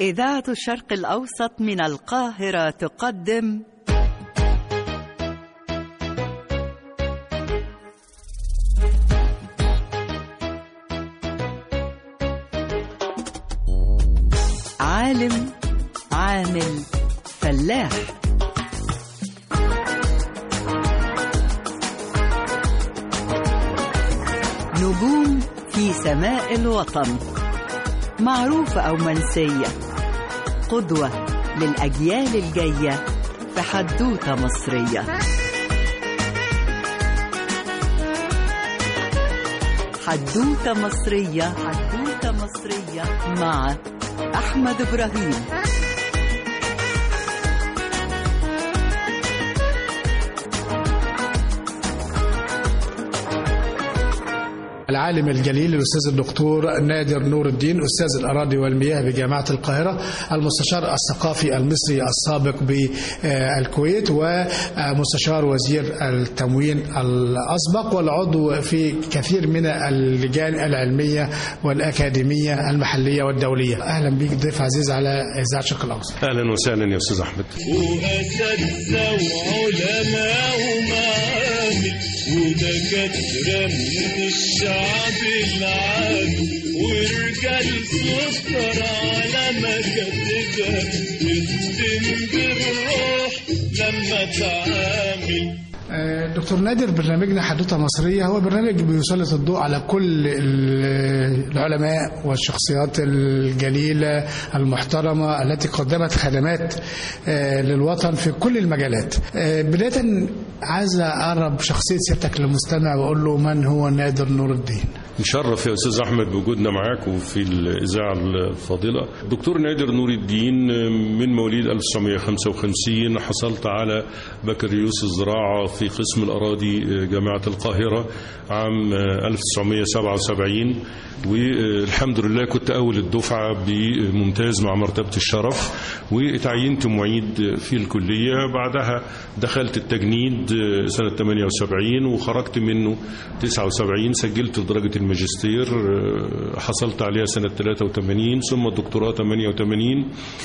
إذاعة الشرق الأوسط من القاهرة تقدم عالم عامل فلاح. نجوم في سماء الوطن، معروفة أو منسية، قدوة للأجيال الجاية في حدوتة مصرية. حدوتة مصرية، حدوتة مصرية مع أحمد إبراهيم. العالم الجليل الأستاذ الدكتور نادر نور الدين، أستاذ الأراضي والمياه بجامعة القاهرة، المستشار الثقافي المصري السابق بالكويت، ومستشار وزير التموين الأسبق، والعضو في كثير من اللجان العلمية والأكاديمية المحلية والدولية. أهلا بك ضيف عزيز على إذاعة الشرق الأوسط. أهلا وسهلا يا أستاذ أحمد. وأساتذة وعلماء ومعامل ودكاترة من الشعب العام ورجال سكر على مكاتبها تختم بالروح لما تعامل. دكتور نادر، برنامجنا حدوتة مصرية هو برنامج بيسلط الضوء على كل العلماء والشخصيات الجليلة المحترمة التي قدمت خدمات للوطن في كل المجالات. بداية عايز أقرب شخصية سيادتك للمستمع وأقول له من هو نادر نور الدين. نشرف يا أستاذ أحمد بوجودنا معاك وفي الإذاعة الفاضلة. دكتور نادر نور الدين من مواليد 1955، حصلت على بكالوريوس الزراعة في قسم الأراضي جامعة القاهرة عام 1977، والحمد لله كنت أول الدفعة بممتاز مع مرتبة الشرف، وتعينت معيد في الكلية. بعدها دخلت التجنيد سنة 78 وخرجت منه 79، سجلت درجة الماجستير حصلت عليها سنة 83، ثم الدكتوراه 88.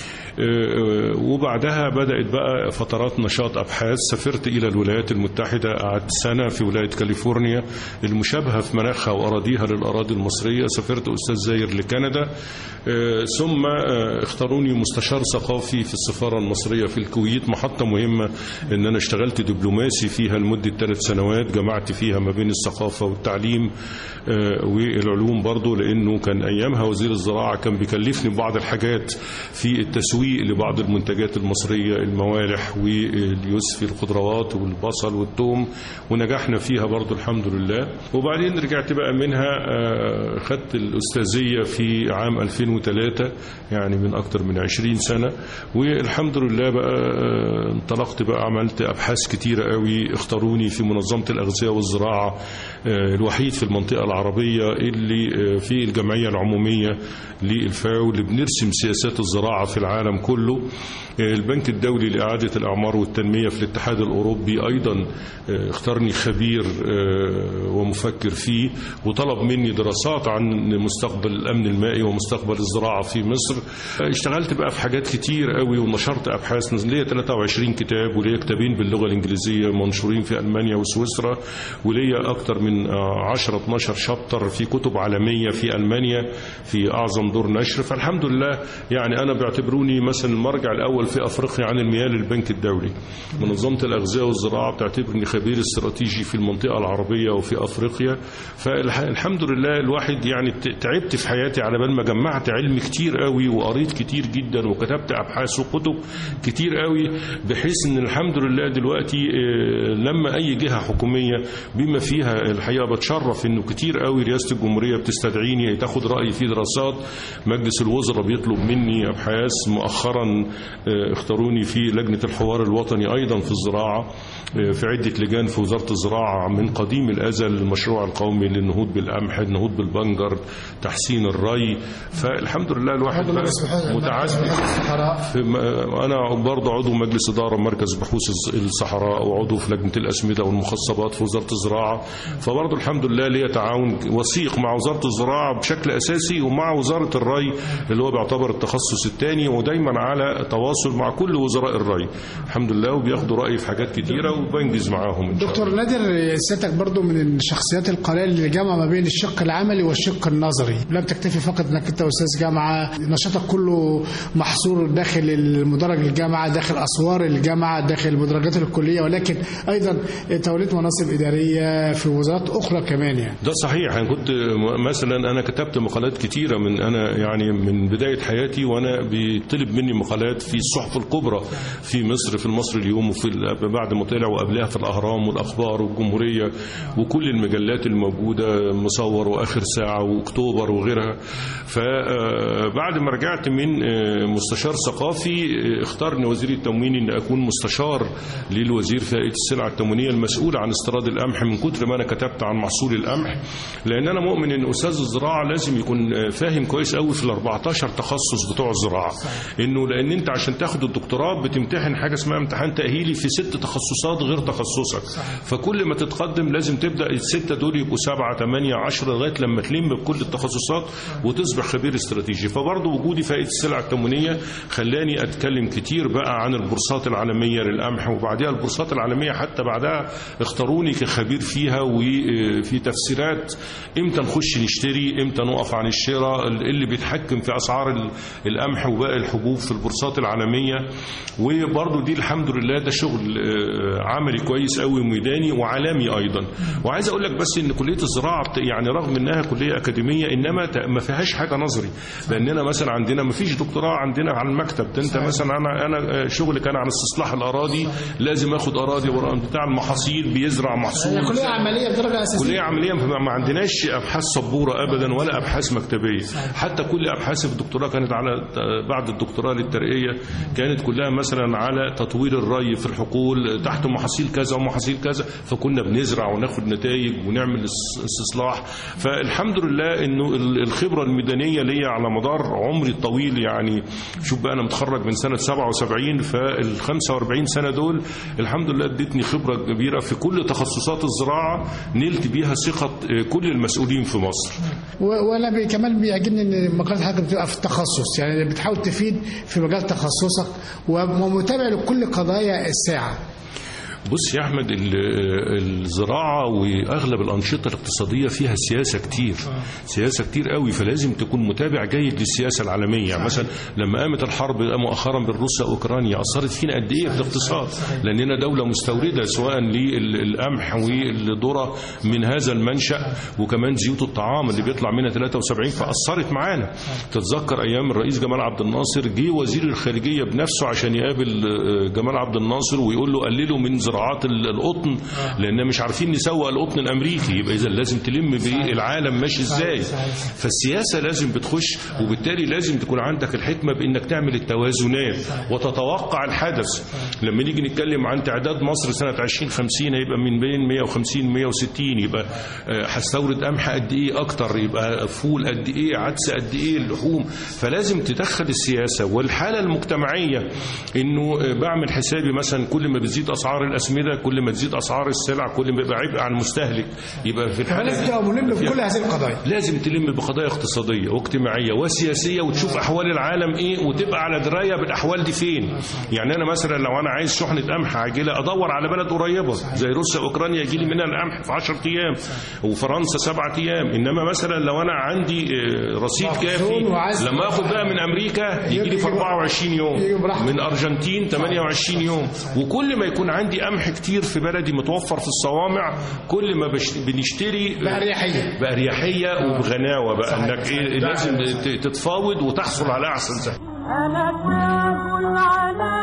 وبعدها بدأت بقى فترات نشاط أبحاث. سافرت إلى الولايات المتحدة، قعدت سنة في ولاية كاليفورنيا المشابهة في مناخها وأراضيها للأراضي المصرية. سافرت أستاذ زاير لكندا، ثم اختاروني مستشار ثقافي في السفارة المصرية في الكويت، محطة مهمة إن أنا اشتغلت دبلوماسي فيها لمدة 3 سنوات، جمعت فيها ما بين الثقافة والتعليم والعلوم برضو، لأنه كان أيامها وزير الزراعة كان بيكلفني بعض الحاجات في التسويق لبعض المنتجات المصرية، الموالح واليوسفي، الخضروات والبصل والثوم، ونجحنا فيها برضو الحمد لله. وبعدين رجعت بقى منها، خدت الأستاذية في عام 2003، يعني من أكتر من 20 سنة، والحمد لله بقى انطلقت بقى، عملت أبحاث كتيرة قوي. اختاروني في منظمة الأغذية والزراعة، الوحيد في المنطقة العربية اللي في الجمعية العمومية للفاو اللي بنرسم سياسات الزراعة في العالم كله. البنك الدولي لإعادة الأعمار والتنمية في الاتحاد الأوروبي أيضا اختارني خبير ومفكر فيه، وطلب مني دراسات عن مستقبل الأمن المائي ومستقبل الزراعة في مصر. اشتغلت بقى في حاجات كتير قوي ونشرت أبحاث. ليا 23 كتاب، وليا كتابين باللغة الإنجليزية منشورين في ألمانيا وسويسرا، وليا أكتر من 10-12 شابتر في كتب عالمية في ألمانيا في أعظم دور نشر. فالحمد لله يعني أنا بيعتبروني مثلا المرجع الأول في أفريقيا عن المياه للبنك الدولي. منظمة الأغذية والزراعة بتعتبرني خبير استراتيجي في المنطقة العربية وفي أفريقيا. فالحمد لله الواحد يعني تعبت في حياتي على بال ما جمعت علم كتير قوي، وقريت كتير جدا، وكتبت أبحاث وكتب كتير قوي، بحيث إن الحمد لله دلوقتي لما أي جهة حكومية بما فيها الحقيقة بتشرف إنه كتير قوي رئاسة الجمهورية بتستدعيني تاخد رأيي في دراسات، مجلس الوزراء بيطلب مني أبحاث. مؤخرا اختاروني في لجنة الحوار الوطني أيضا في الزراعة، في عدة لجان في وزارة الزراعة من قديم الأزل، المشروع القومي للنهوض بالقمح، النهوض بالبنجر، تحسين الري. فالحمد لله الواحد متعدد. أنا برضه عضو مجلس إدارة مركز بحوث الصحراء، وعضو في لجنة الأسمدة والمخصبات في وزارة الزراعة. فبرضه الحمد لله ليا تعاون وثيق مع وزارة الزراعة بشكل أساسي ومع وزارة الري اللي هو بيعتبر التخصص الثاني، ودايما على تواصل مع كل وزراء الري الحمد لله، وبياخدوا رأيي في حاجات كتيرة وبنجز معاهم. دكتور نادر، سيادتك برضو من الشخصيات القليلة اللي جمع ما بين الشق العملي والشق النظري، لم تكتفي فقط انك انت استاذ جامعة، نشاطك كله محصور داخل المدرج الجامعة، داخل أسوار الجامعة، داخل المدرجات الكلية، ولكن أيضا توليت مناصب إدارية في وزارات أخرى كمان يعني. ده صحيح. أنا كنت مثلا أنا كتبت مقالات كتيرة من أنا يعني من بداية حياتي وأنا بيطلب مني مقالات في الصحف الكبرى في مصر، في المصري اليوم، وفي بعد ما طلع وقبلها في الأهرام والأخبار والجمهورية وكل المجلات الموجودة، مصور وآخر ساعة وأكتوبر وغيرها. فبعد ما رجعت من مستشار ثقافي اختارني وزير التموين ان اكون مستشار للوزير في هيئة السلع التموينية المسؤول عن استيراد القمح، من كتر ما انا كتبت عن محصول القمح، لان انا مؤمن ان استاذ الزراعة لازم يكون فاهم كويس قوي في ال 14 تخصص بتوع الزراعة، انه لان انت عشان تاخد الدكتوراه بتمتحن حاجة اسمها امتحان تأهيلي في 6 تخصصات غير تخصصك، فكل ما تتقدم لازم تبدأ ال6 دول يبقوا 7 8 10 لغاية لما تلم بكل التخصصات وتصبح خبير استراتيجي. فبرضه وجودي في هيئة السلع التموينية خلاني اتكلم كتير بقى عن البورصات العالمية للقمح، وبعدها البورصات العالمية حتى بعدها اختاروني كخبير فيها وفي تفسيرات امتى نخش نشتري، امتى نقف عن الشراء، اللي بيتحكم في اسعار القمح وباقي الحبوب في البورصات العالمية. وبرضه دي الحمد لله ده شغل عملي كويس قوي وميداني وعالمي ايضا. وعايز اقول لك بس ان كلية الزراعة يعني رغم انها كلية اكاديمية انما ما فيهاش حاجة نظري، لاننا مثلا عندنا ما فيش دكتوراه عندنا على المكتب. انت مثلا انا شغلي كان عن استصلاح الاراضي، لازم اخد اراضي بتاع المحاصيل، بيزرع محصول. كليه عمليه بدرجه اساسيه، كليه عمليه، ما عندناش ابحاث سبوره ابدا ولا ابحاث مكتبيه. حتى كل ابحاثي في الدكتوراه كانت على بعد الدكتوراه للترقيه كانت كلها مثلا على تطوير الري في الحقول تحت محاصيل كذا ومحاصيل كذا، فكنا بنزرع وناخد نتائج ونعمل استصلاح. فالحمد لله انه الخبره الميدانيه ليا على مدار عمري الطويل، يعني شوف بقى انا متخرج من سنة 77، فال 45 سنة دول الحمد لله ادتني خبرة كبيرة في كل تخصصات الزراعة نلت بيها ثقة كل المسؤولين في مصر. وانا كمان بيعجبني ان مقالات حضرتك بتبقى في التخصص، يعني بتحاول تفيد في مجال تخصصك ومتابع لكل قضايا الساعة. بص يا أحمد، الزراعة وأغلب الأنشطة الاقتصادية فيها سياسة كتير قوي، فلازم تكون متابع جيد للسياسة العالمية. يعني مثلا لما قامت الحرب مؤخرا بين روسيا وأوكرانيا أثرت فينا قد إيه في الاقتصاد، لأننا دولة مستوردة سواء للقمح والذرة من هذا المنشأ، وكمان زيوت الطعام اللي بيطلع منها 73، فأثرت معانا. تتذكر أيام الرئيس جمال عبد الناصر جه وزير الخارجية بنفسه عشان يقابل جمال عبد الناصر ويقول له قللوا من زراعات القطن لان مش عارفين نسوق القطن الامريكي، يبقى اذا لازم تلم بالعالم ماشي ازاي. فالسياسه لازم بتخش، وبالتالي لازم تكون عندك الحكمه بانك تعمل التوازنات وتتوقع الحدث. لما نيجي نتكلم عن تعداد مصر سنه 2050 هيبقى من بين 150 160، يبقى هستورد قمح قد ايه اكتر، يبقى فول قد ايه، عدس قد ايه، اللحوم. فلازم تدخل السياسه والحاله المجتمعيه، انه بعمل حسابي مثلا كل ما بتزيد اسعار الاسمده كل ما تزيد اسعار السلع كل ما يبقى عبء على المستهلك. يبقى في الحاله لازم تبقى ملم بكل هذه القضايا، لازم تلم بقضايا اقتصاديه واجتماعيه وسياسيه وتشوف احوال العالم ايه وتبقى على درايه بالاحوال دي فين. يعني انا مثلا لو انا عايز شحنه قمح عاجله ادور على بلد قريبه زي روسيا واوكرانيا يجي لي منها القمح في 10 ايام، وفرنسا 7 ايام. انما مثلا لو انا عندي رصيد كافي لما اخد بقى من امريكا يجي لي في 24 يوم، من ارجنتين 28 يوم. وكل ما يكون عندي قمح كتير في بلدي متوفر في الصوامع كل ما بنشتري بأريحية وبغناوة بقى، انك ايه لازم تتفاوض وتحصل على احسن سعر. انا تاكل على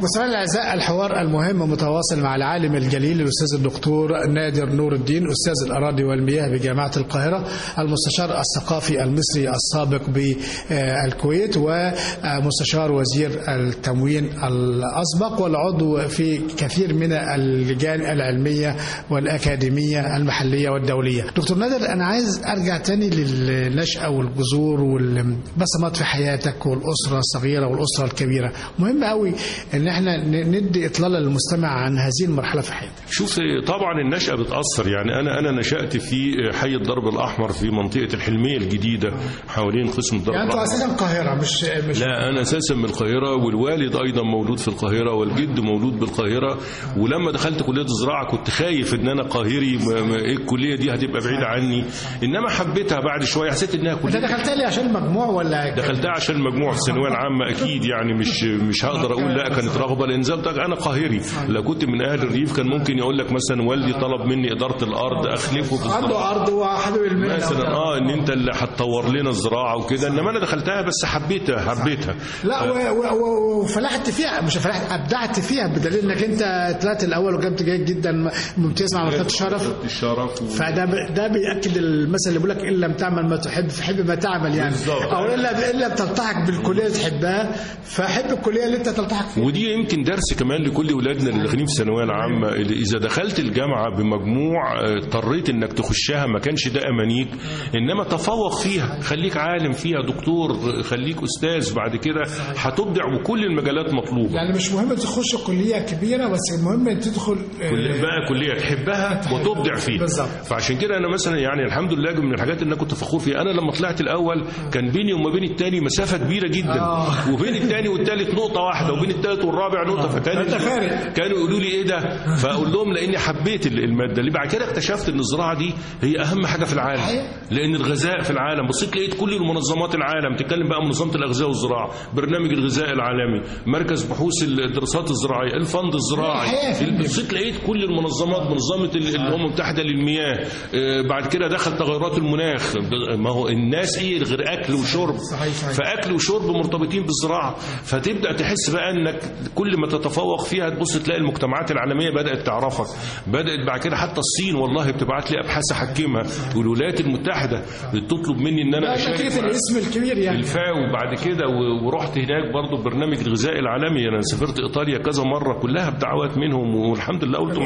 مستمعينا الاعزاء، الحوار المهم متواصل مع العالم الجليل الاستاذ الدكتور نادر نور الدين، استاذ الاراضي والمياه بجامعه القاهره، المستشار الثقافي المصري السابق بالكويت، ومستشار وزير التموين الاسبق، والعضو في كثير من اللجان العلميه والاكاديميه المحليه والدوليه. دكتور نادر، انا عايز ارجع تاني للنشأة والجذور والبصمات في حياتك والاسره الصغيره والاسره الكبيره. مهم قوي ان احنا ندي اطلاله للمستمع عن هذه المرحله في حياتك. شوف، طبعا النشأة بتأثر. يعني انا نشأت في حي الدرب الاحمر في منطقه الحلميه الجديده حوالين قسم الدرب يعني الاحمر. انت اساسا القاهره مش لا، انا اساسا من القاهره، والوالد ايضا مولود في القاهره، والجد مولود بالقاهره. ولما دخلت كليه الزراعه كنت خايف ان انا قاهري، ايه الكليه دي هتبقى بعيده عني، انما حبيتها بعد شويه، حسيت انها كليه. انت دخلتها ليه؟ عشان المجموع ولا؟ دخلتها عشان المجموع في الثانويه العامه اكيد. يعني مش هقدر اقول لا، كانت رغبه، لان زي انا قاهري. لو كنت من اهل الريف كان ممكن يقول لك مثلا والدي طلب مني اداره الارض اخلفه عنده ارض وحابب المهنه مثلا، ان انت اللي هتطور لنا الزراعه وكده. انما انا دخلتها بس حبيتها. لا، وفلحت فيها، مش فلحت، ابدعت فيها، بدليل انك انت طلعت الاول وجبت جيد جدا ممتاز مع مرتبه الشرف. فده بياكد المثل اللي بيقول لك ان لم تعمل ما تحب فحب ما تعمل، يعني او الا بتلتحق بالكليه اللي تحبها فحب الكليه اللي انت تلتحق فيها. ودي يمكن درس كمان لكل اولادنا اللي داخلين في الثانويه العامه. اذا دخلت الجامعه بمجموع اضطريت انك تخشها، ما كانش ده امانيك، انما تفوق فيها، خليك عالم فيها، دكتور، خليك استاذ، بعد كده هتبدع وكل المجالات مطلوبه. يعني مش مهم تخش كليه كبيره، بس المهم تدخل بقى كليه تحبها وتبدع فيها. بالظبط. فعشان كده انا مثلا يعني الحمد لله من الحاجات اللي انا كنت فخور فيها، انا لما طلعت الاول كان بيني وما بين الثاني مسافه كبيره جدا، وبين الثاني والثالث نقطه واحده، وبين الثالث والرابع نقطه. كانوا يقولوا لي ايه ده؟ فاقول لهم لاني حبيت الماده. اللي بعد كده اكتشفت ان الزراعه دي هي اهم حاجه في العالم، لان الغذاء في العالم. بصيت لقيت كل المنظمات العالم تتكلم بقى، منظمه الاغذيه والزراعه، برنامج الغذاء العالمي، مركز بحوث الدراسات الزراعيه، الفند الزراعي. بصيت لقيت كل المنظمات، منظمه الامم المتحده للمياه، بعد كده دخل تغيرات المناخ. ما هو الناس ايه غير اكل وشرب، فاكل وشرب مرتبطين بالزراعه. فتبدا تحس بقى انك كل ما تتفوق فيها تبص تلاقي المجتمعات العالميه بدات تعرفك، بدات بعد كده حتى الصين والله بتبعت لي ابحاث احكمها، والولايات المتحده بتطلب مني ان انا اشارك الاسم الكبير يعني الفاو. بعد كده ورحت هناك برضو برنامج الغذاء العالمي. انا سافرت ايطاليا كذا مره، كلها بدعوات منهم، والحمد لله قلت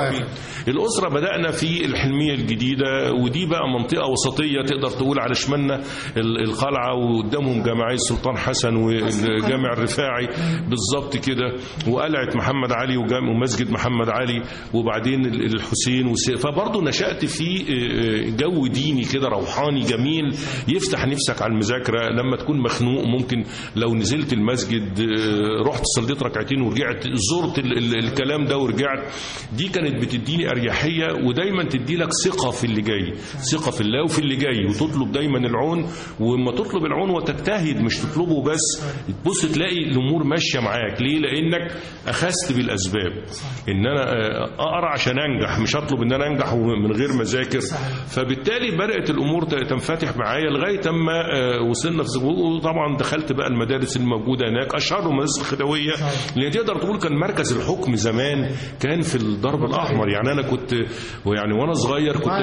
الاسره بدانا في الحلميه الجديده، ودي بقى منطقه وسطيه تقدر تقول على شمالنا القلعه، وقدامهم جامعي السلطان حسن والجامع الرفاعي بالظبط كده، وقلعه محمد علي ومسجد محمد علي، وبعدين الحسين فبرضه نشأت في جو ديني كده روحاني جميل يفتح نفسك على المذاكره. لما تكون مخنوق ممكن لو نزلت المسجد رحت صليت ركعتين ورجعت، زرت الكلام ده ورجعت. دي كانت بتديني اريحيه، ودايما تدي لك ثقه في اللي جاي، ثقه في الله وفي اللي جاي، وتطلب دايما العون. وما تطلب العون وتجتهد، مش تطلبه بس، تبص تلاقي الامور ماشيه معاك. ليه؟ لانك اخذت بالاسباب. ان انا اقرا عشان انجح، مش اطلب ان انا انجح من غير ما اذاكر. فبالتالي بدات الامور تنفتح معايا لغايه اما وصلنا في وطبعا دخلت بقى المدارس الموجوده هناك، اشهرهم المدارس الخديويه، اللي تقدر تقول كان مركز الحكم زمان كان في الدرب الاحمر. يعني انا كنت يعني وانا صغير كنت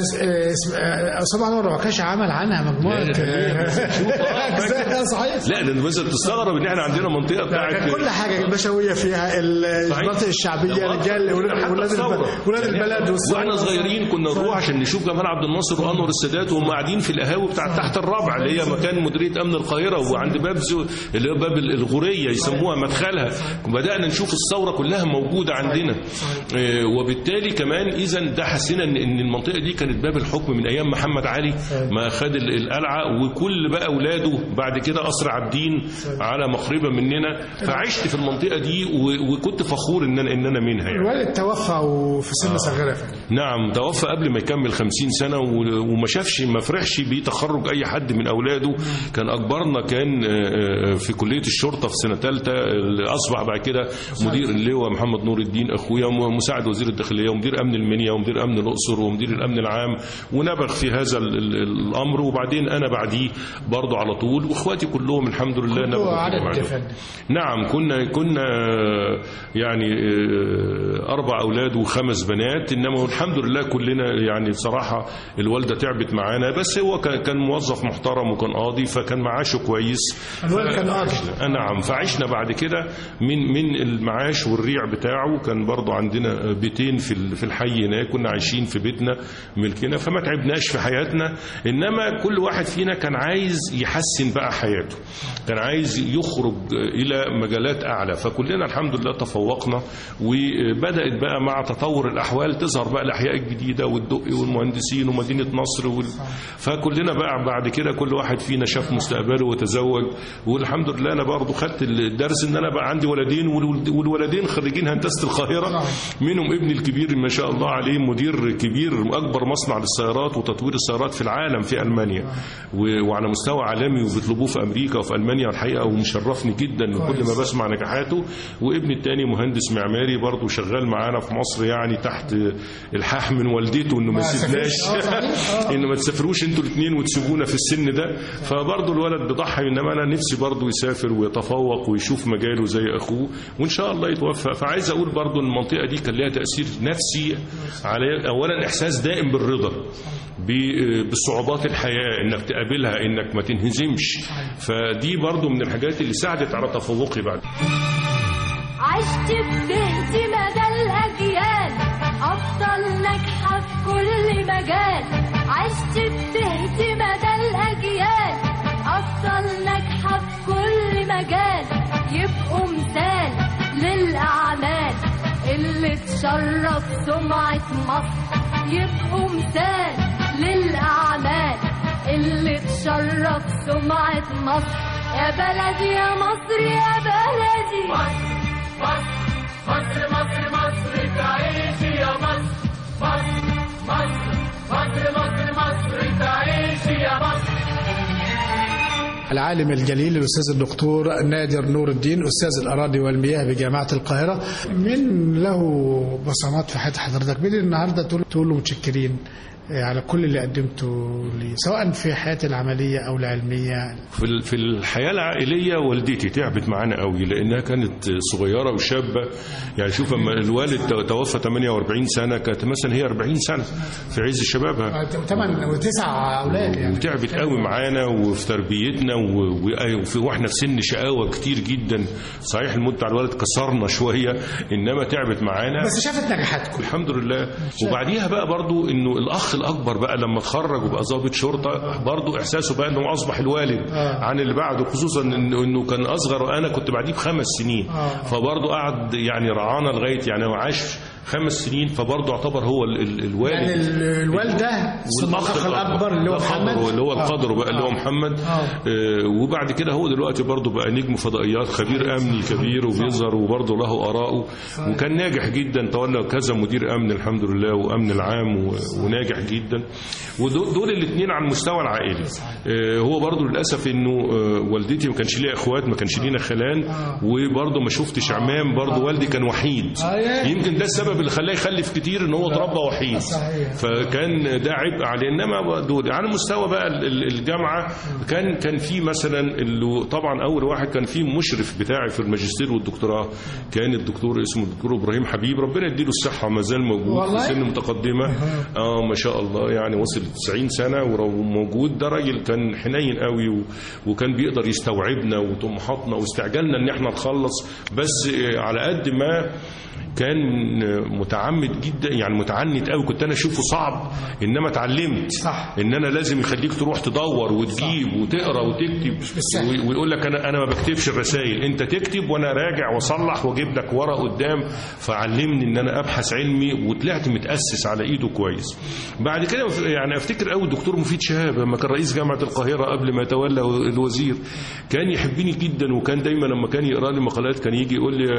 طبعا ما كانش عمل عنها مجموعه صحيح. لا ده مثلا تستغرب ان احنا عندنا منطقه بتاعت كل حاجه البشويه فيها، المناطق الشعبيه، رجال ولاد البلد. واحنا صغيرين كنا نروح عشان نشوف جمال عبد الناصر وانور السادات وهم قاعدين في القهاوي بتاعت تحت الرابعه اللي هي مكان مديريه امن القاهره، وعند باب اللي هو باب الغوريه يسموها مدخلها. بدانا نشوف الثوره كلها موجوده عندنا. وبالتالي كمان اذا ده حسينا ان المنطقه دي كانت باب الحكم من ايام محمد علي ما خد القلعه، وكل بقى اولاده بعد كده قصر عابدين على مقربه مننا. فعشت في المنطقه دي وكنت فخور ان انا منها. يعني الوالد توفى وفي سن صغيره. نعم، توفى قبل ما يكمل 50 سنه، وما شافش ما فرحش بتخرج اي حد من اولاده. كان اكبرنا كان في كليه الشرطه في سنه ثالثه، اصبح بعد كده مدير اللواء محمد نور الدين اخويا، مساعد وزير الداخليه، ومدير امن المنيا، ومدير امن الاقصر، ومدير الامن العام، ونبغ في هذا الامر. وبعدين انا بعديه برضه على طول، واخواتي كلهم الحمد لله نبغوا. نعم، كنا يعني 4 أولاد و5 بنات، إنما الحمد لله كلنا يعني بصراحة الوالدة تعبت معانا، بس هو كان موظف محترم وكان قاضي فكان معاشه كويس. الوالد كان قاضي. نعم. فعشنا بعد كده من المعاش والريع بتاعه. كان برضو عندنا بيتين في الحي هناك، كنا عايشين في بيتنا ملكنا، فما تعبناش في حياتنا. إنما كل واحد فينا كان عايز يحسن بقى حياته، كان عايز يخرج إلى مجالات أعلى. فكلنا الحمد لله تفوقنا، وبدأت بقى مع تطور الأحوال تظهر بقى الأحياء الجديدة والدقي والمهندسين ومدينة نصر فكلنا بقى بعد كده كل واحد فينا شاف مستقبله وتزوج. والحمد لله أنا برضو خدت الدرس إن أنا بقى عندي ولدين، والولدين خريجين هندسة القاهرة، منهم ابني الكبير ما شاء الله عليه مدير كبير أكبر مصنع للسيارات وتطوير السيارات في العالم في ألمانيا، وعلى مستوى عالمي، وبيطلبوه في أمريكا وفي ألمانيا الحقيقة، ومشرفني جدا كل ما بسمع نجاحاته. وابني الثاني مهندس معماري برضو شغال معانا في مصر، يعني تحت الحاح من والدته إنه ما يسيبناش إنه ما تسافروش أنتوا الاثنين وتسيبونا في السن ده. فبرضو الولد بيضحي، إنما أنا نفسي برضو يسافر ويتفوق ويشوف مجاله زي أخوه، وإن شاء الله يتوفق. فعايز أقول برضو إن المنطقة دي كان لها تأثير نفسي على أولا إحساس دائم بالرضا بالصعوبات الحياة، إنك تقابلها، إنك ما تنهزمش. فدي برضو من الحاجات اللي ساعدت على تفوقي بعد. عشت بتهت مدى الأجيال، أفضل ناجحة في كل مجال. عشت بتهت مدى الأجيال، أفضل ناجحة في كل مجال. يبقوا مثال للأعمال اللي تشرف سمعة مصر. يبقوا مثال للأعمال اللي تشرف سمعة مصر. يا بلدي يا مصر يا بلدي، مصر مصر مصر مصر تعيشي يا مصر. مصر مصر مصر مصر مصر تعيشي يا مصر. العالم الجليل الأستاذ الدكتور نادر نور الدين، أستاذ الأراضي والمياه بجامعة القاهرة، من له بصمات في حياة حضرتك بدي النهاردة تقول له متشكرين على كل اللي قدمته لي، سواء في حياتي العملية أو العلمية. في الحياة العائلية والدتي تعبت معانا قوي، لأنها كانت صغيرة وشابة. يعني شوف اما الوالد توفى 48 سنة، كانت مثلا هي 40 سنة في عز شبابها، 8 و9 أولاد يعني. وتعبت قوي معانا وفي تربيتنا، واحنا في سن شقاوة كتير جدا. صحيح الموت بتاع الوالد كسرنا شوية، إنما تعبت معانا، بس شافت نجاحاتكم الحمد لله. وبعديها بقى برضو إنه الأخ الأكبر بقى لما اتخرج وبقى ضابط شرطة، برضو إحساسه بقى إنه أصبح الوالد عن اللي بعده، خصوصا إنه كان أصغر وأنا كنت بعديه ب5 سنين. فبرضو قعد يعني رعانا لغاية يعني هو عاش 5 سنين، فبرضه اعتبر هو الوالد. يعني الوالده والأخ الأكبر اللي هو محمد، اللي هو القدر بقى اللي هو محمد. وبعد كده هو دلوقتي برضه بقى نجم فضائيات، خبير أمني كبير وبيظهر، وبرضه له آراءه، وكان ناجح جدا. تولى كذا مدير أمن الحمد لله، وأمن العام، وناجح جدا. ودول الاثنين على المستوى العائلي. هو برضه للأسف إنه والدتي ما كانش ليها إخوات، ما كانش لينا خلان، وبرضه ما شفتش عمام. برضه والدي كان وحيد، يمكن ده السبب اللي خلاه يخلف كتير، ان هو اتربى وحيد، فكان ده عبء عليه. انما دول على مستوى بقى الجامعه كان في مثلا اللي طبعا اول واحد كان في مشرف بتاعي في الماجستير والدكتوراه، كان الدكتور اسمه الدكتور ابراهيم حبيب، ربنا يديله الصحه، ما زال موجود في سن متقدمه. ما شاء الله، يعني وصل 90 سنه وموجود. ده راجل كان حنين قوي، وكان بيقدر يستوعبنا وطموحاتنا واستعجالنا ان احنا نخلص. بس على قد ما كان متعمد جدا، يعني متعنت قوي، كنت انا اشوفه صعب، انما اتعلمت ان انا لازم يخليك تروح تدور وتجيب وتقرا وتكتب، ويقول لك انا ما بكتبش الرسائل، انت تكتب وانا راجع واصلح واجيب لك ورق قدام. فعلمني ان انا ابحث علمي، وطلعت متاسس على ايده كويس. بعد كده يعني افتكر قوي الدكتور مفيد شهاب لما كان رئيس جامعه القاهره قبل ما يتولى الوزير، كان يحبني جدا، وكان دايما لما كان يقرا لي مقالات كان يجي يقول لي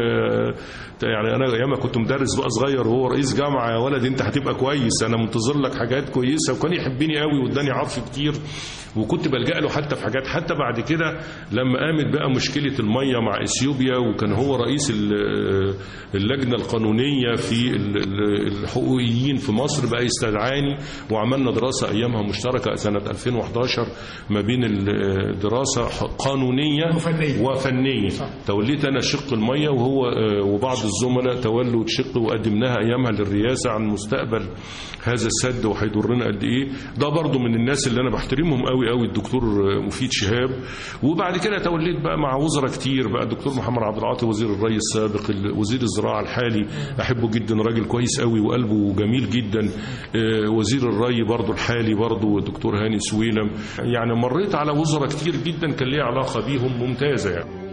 يعني انا ايام كنت مدرس بقى صغير وهو رئيس جامعه، يا ولد انت هتبقى كويس، انا منتظر لك حاجات كويسه. وكان يحبني قوي واداني عطف كتير. وكنت بلجأ له حتى في حاجات. حتى بعد كده لما قامت بقى مشكلة المية مع إثيوبيا وكان هو رئيس اللجنة القانونية في الحقوقيين في مصر، بقى يستدعاني وعملنا دراسة أيامها مشتركة سنة 2011 ما بين الدراسة قانونية وفنية. توليت أنا شق المية وهو وبعض الزملاء تولوا شق، وقدمناها أيامها للرئاسة عن مستقبل هذا السد وهيضرنا قد إيه. ده برضو من الناس اللي أنا بحترمهم قوي قوي الدكتور مفيد شهاب. وبعد كده توليت بقى مع وزراء كتير بقى، الدكتور محمد عبد العاطي وزير الري السابق، وزير الزراعة الحالي أحبه جدا، راجل كويس قوي وقلبه جميل جدا، وزير الري برضو الحالي برضو الدكتور هاني سويلم. يعني مريت على وزراء كتير جدا كان لي علاقة بيهم ممتازة يعني.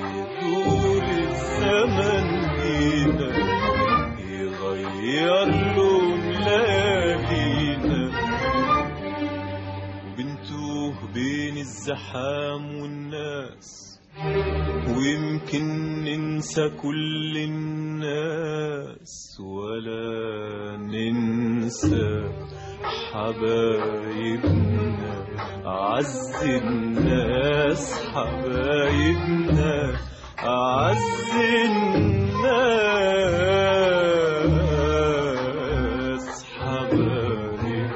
يغير لون ليالينا وبنتوه بين الزحام والناس، ويمكن ننسى كل الناس ولا ننسى حبايبنا أعز الناس، حبايبنا أعز الناس حبايبنا.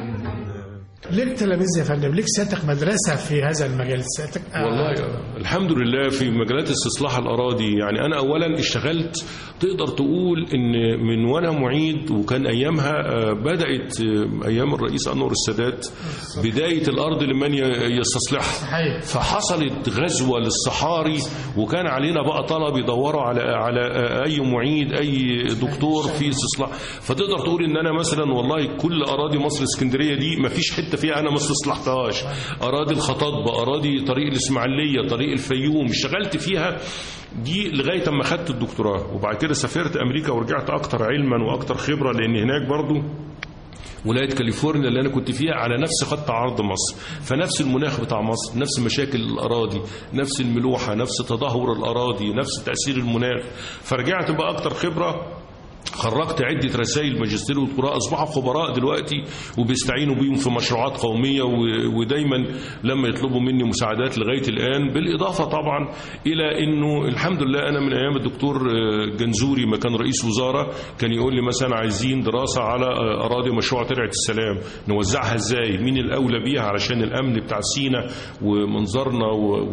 ليك تلاميذ يا فندم، ليك سيادتك مدرسة في هذا المجال سيادتك؟ والله الحمد لله في مجالات استصلاح الأراضي. يعني أنا أولا اشتغلت تقدر تقول إن من وأنا معيد، وكان أيامها بدأت أيام الرئيس أنور السادات بداية الأرض لمن يستصلحها، فحصلت غزوة للصحاري وكان علينا بقى طلب يدوروا على أي معيد أي دكتور في استصلاح. فتقدر تقول إن أنا مثلا والله كل أراضي مصر اسكندرية دي ما فيش حتة فيها أنا ما استصلحتهاش، أراضي الخطاطبة، أراضي طريق الإسماعيلية، طريق الفيوم، اشتغلت فيها دي لغاية ما خدت الدكتوراه. وبعد كده سافرت أمريكا ورجعت أكتر علما وأكتر خبرة، لأن هناك برضو ولاية كاليفورنيا اللي أنا كنت فيها على نفس خط عرض مصر، فنفس المناخ بتاع مصر، نفس مشاكل الأراضي، نفس الملوحة، نفس تدهور الأراضي، نفس تأثير المناخ. فرجعت بقى أكتر خبرة، خرجت عدة رسائل ماجستير ودكتوراه، أصبحوا خبراء دلوقتي وبيستعينوا بيهم في مشروعات قومية، ودايما لما يطلبوا مني مساعدات لغاية الآن. بالإضافة طبعا إلى أنه الحمد لله أنا من أيام الدكتور جنزوري ما كان رئيس وزارة كان يقول لي مثلا عايزين دراسة على أراضي مشروع ترعة السلام، نوزعها إزاي، مين الأولى بيها علشان الأمن بتاع سينا ومنظرنا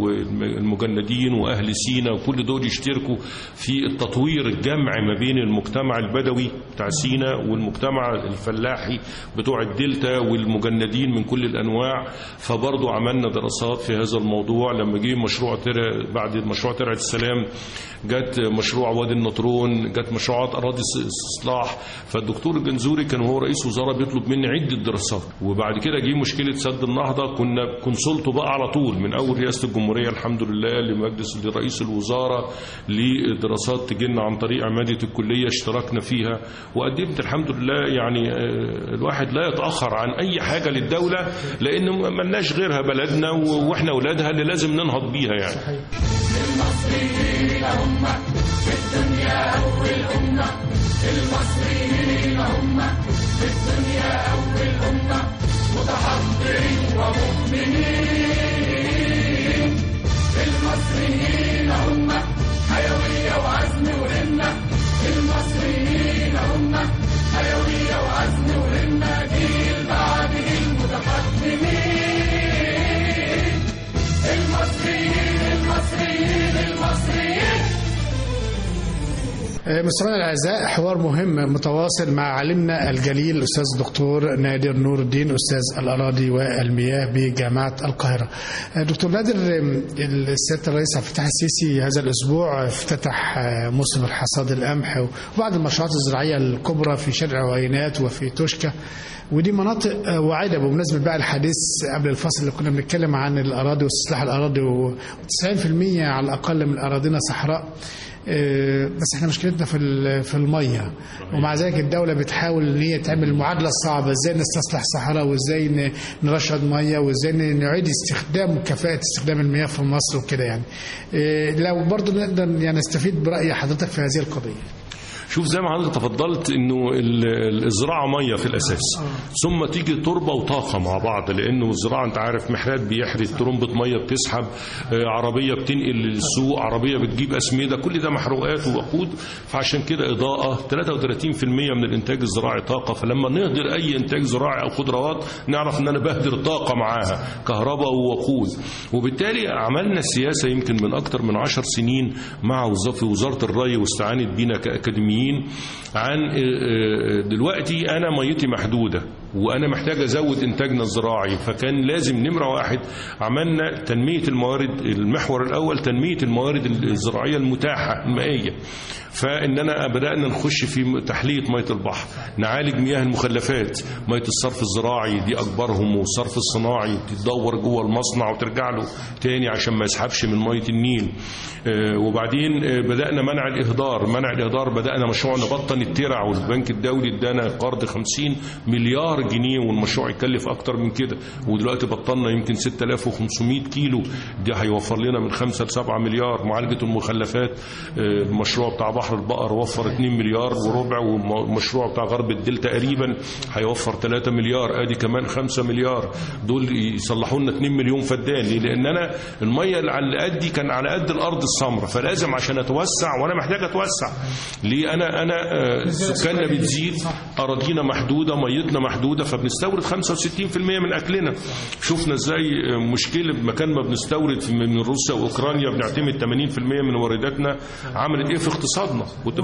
والمجندين وأهل سينا وكل دول يشتركوا في التطوير الجمع ما بين المجتمع البدوي بتاع سينا والمجتمع الفلاحي بتوع الدلتا والمجندين من كل الأنواع. فبرضو عملنا دراسات في هذا الموضوع. لما جه مشروع بعد مشروع ترعة السلام جت مشروع وادي النطرون، جت مشروعات أراضي استصلاح. فالدكتور الجنزوري كان هو رئيس وزراء بيطلب مني عدة دراسات. وبعد كده جه مشكلة سد النهضة، كنا كونسلته بقى على طول من أول رئاسة الجمهورية الحمد لله لمجلس لرئيس الوزراء لدراسات تجينا عن طريق عمادة الكلية، اشتركنا فيها وقدمت الحمد لله. يعني الواحد لا يتأخر عن أي حاجة للدولة لأن ملناش غيرها بلدنا وإحنا أولادها اللي لازم ننهض بيها يعني. صحيح. المصريين هم في الدنيا أول أمة، المصريين هم في الدنيا أول أمة، متحضرين ومؤمنين. المصريين هم حيوية وعزم وهمة، المصريين هم حيوية وعزم وهمة، جيل بعده المتقدمين. المصريين المصريين المصريين. مستمعينا الاعزاء، حوار مهم متواصل مع عالمنا الجليل الاستاذ الدكتور نادر نور الدين، استاذ الاراضي والمياه بجامعه القاهره. دكتور نادر، السياده الرئيس عبد الفتاح السيسي هذا الاسبوع افتتح موسم الحصاد القمح وبعض المشروعات الزراعيه الكبرى في شرق عوينات وفي توشكا، ودي مناطق واعده. بمناسبه بقى الحديث قبل الفصل اللي كنا بنتكلم عن الاراضي واستصلاح الاراضي، و90% على الاقل من اراضينا صحراء، بس احنا مشكلتنا في الميه، ومع ذلك الدوله بتحاول ان هي تعمل المعادله الصعبه، ازاي نستصلح صحراء وازاي نرشد ميه وازاي نعيد استخدام كفاءه استخدام المياه في مصر وكده يعني. لو برضه نقدر يعني نستفيد براي حضرتك في هذه القضيه. شوف زي ما حضرتك تفضلت انه الزراعه ميه في الاساس، ثم تيجي تربه وطاقه مع بعض، لانه الزراعه انت عارف محرات بيحرث، ترمبه ميه بتسحب، عربيه بتنقل للسوق، عربيه بتجيب اسمده، كل ده محروقات ووقود. فعشان كده اضاءه 33% من الانتاج الزراعي طاقه. فلما نهدر اي انتاج زراعي او خضروات نعرف ان انا بهدر طاقه معاها، كهرباء ووقود. وبالتالي عملنا سياسه يمكن من اكثر من 10 سنين مع وزاره الري، واستعانت بينا كاكاديميين، عن دلوقتي انا ميتي محدوده وانا محتاج ازود انتاجنا الزراعي. فكان لازم نمره واحد عملنا تنميه الموارد، المحور الاول تنميه الموارد الزراعيه المتاحه المائيه. فإننا بدأنا نخش في تحلية مية البحر، نعالج مياه المخلفات، مية الصرف الزراعي دي أكبرهم، والصرف الصناعي تدور جوه المصنع وترجع له تاني عشان ما يسحبش من مية النيل. وبعدين بدأنا منع الإهدار، بدأنا مشروع نبطن الترع، والبنك الدولي ادانا قرض 50 مليار جنيه، والمشروع يكلف أكتر من كده، ودلوقتي بطلنا يمكن 6500 كيلو، دي هيوفر لنا من 5 ل 7 مليار. معالجة المخلفات، المشروع بتاع بحر البقر وفر 2 مليار وربع، والمشروع بتاع غرب الدلتا تقريبا هيوفر 3 مليار، ادي كمان 5 مليار، دول يصلحوا لنا 2 مليون فدان. ليه؟ لان انا الميه اللي على قدي كان على قد الارض السمراء، فلازم عشان اتوسع، وانا محتاج اتوسع. ليه؟ انا سكاننا بتزيد، اراضينا محدوده، ميتنا محدوده، فبنستورد 65% من اكلنا. شفنا ازاي مشكله بمكان ما بنستورد من روسيا واوكرانيا بنعتمد 80% من وارداتنا، عملت ايه في اقتصادنا؟ كنت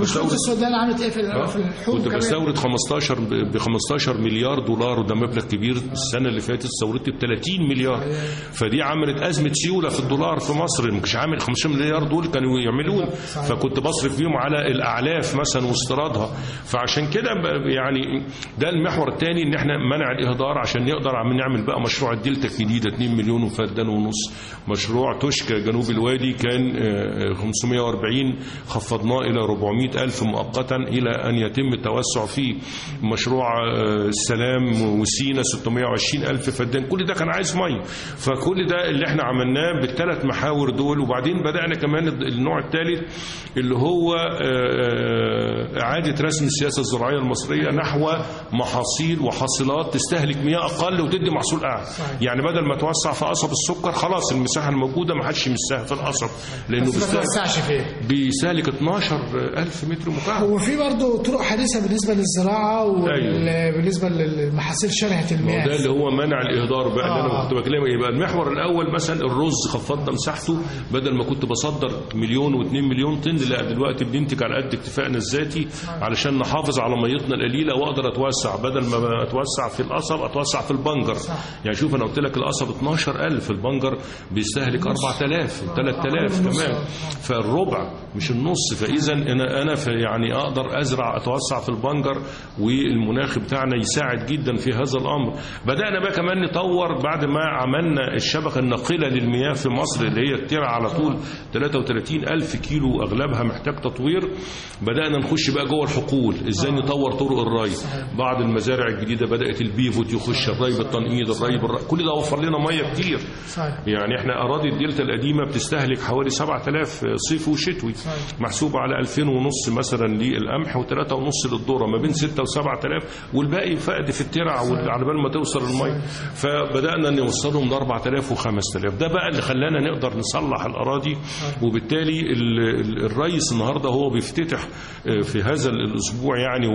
بستورد 15 مليار دولار، وده مبلغ كبير. السنه اللي فاتت استوردت ب 30 مليار، فدي عملت ازمه سيوله في الدولار في مصر. مش عامل 15 مليار دول كانوا يعملون، فكنت بصرف بيهم على الاعلاف مثلا واستيرادها. فعشان كده يعني ده المحور الثاني، ان احنا منع الاهدار عشان نقدر نعمل بقى مشروع الدلتا الجديده 2 مليون فدان ونص. مشروع توشكا جنوب الوادي كان 540 خفضناه إلى 400,000 مؤقتا إلى أن يتم التوسع فيه. مشروع السلام وسينا 620,000 فدان، كل ده كان عايز مية. فكل ده اللي احنا عملناه بالثلاث محاور دول. وبعدين بدأنا كمان النوع الثالث اللي هو إعادة رسم السياسة الزراعية المصرية نحو محاصيل وحاصلات تستهلك مياه أقل وتدي محصول أعلى. يعني بدل ما توسع في قصب السكر، خلاص المساحة الموجودة ما حدش يمسها في القصب، لأنه بيستهلك 12,000 متر مكعب. هو في برضه طرق حديثة بالنسبة للزراعة وبالنسبة للمحاصيل شرهة المياه. ده اللي هو منع الإهدار بقى اللي أنا كنت بكلمك. يبقى المحور الأول مثلا الرز خفضنا مساحته، بدل ما كنت بصدر 1 و2 مليون طن، لا دلوقتي بننتج على قد اكتفائنا الذاتي علشان نحافظ على ميتنا القليلة، وأقدر أتوسع. بدل ما أتوسع في القصب أتوسع في البنجر. يعني شوف أنا قلت لك القصب 12,000، البنجر بيستهلك 4,000 3,000 كمان، فالربع مش النص. فإذا أنا يعني أقدر أزرع أتوسع في البنجر، والمناخ بتاعنا يساعد جدا في هذا الأمر. بدأنا بقى كمان نطور بعد ما عملنا الشبكة الناقلة للمياه في مصر اللي هي الترع على طول 33,000 كيلو أغلبها محتاج تطوير. بدأنا نخش بقى جوه الحقول، إزاي نطور طرق الري. بعض المزارع الجديدة بدأت البيفوت يخش، الري بالتنقيط، كل ده وفر لنا مية كتير. يعني احنا أراضي الدلتا القديمة بتستهلك حوالي 7,000 صيف وشتوي، محسوبة على 2,500 مثلا للقمح و3,500 للذرة، ما بين 6 و7,000، والباقي فقد في الترع على بال ما توصل المية. فبدأنا نوصلهم ل 4,000 و5,000. ده بقى اللي خلانا نقدر نصلح الأراضي. وبالتالي الرئيس النهاردة هو بيفتتح في هذا الأسبوع يعني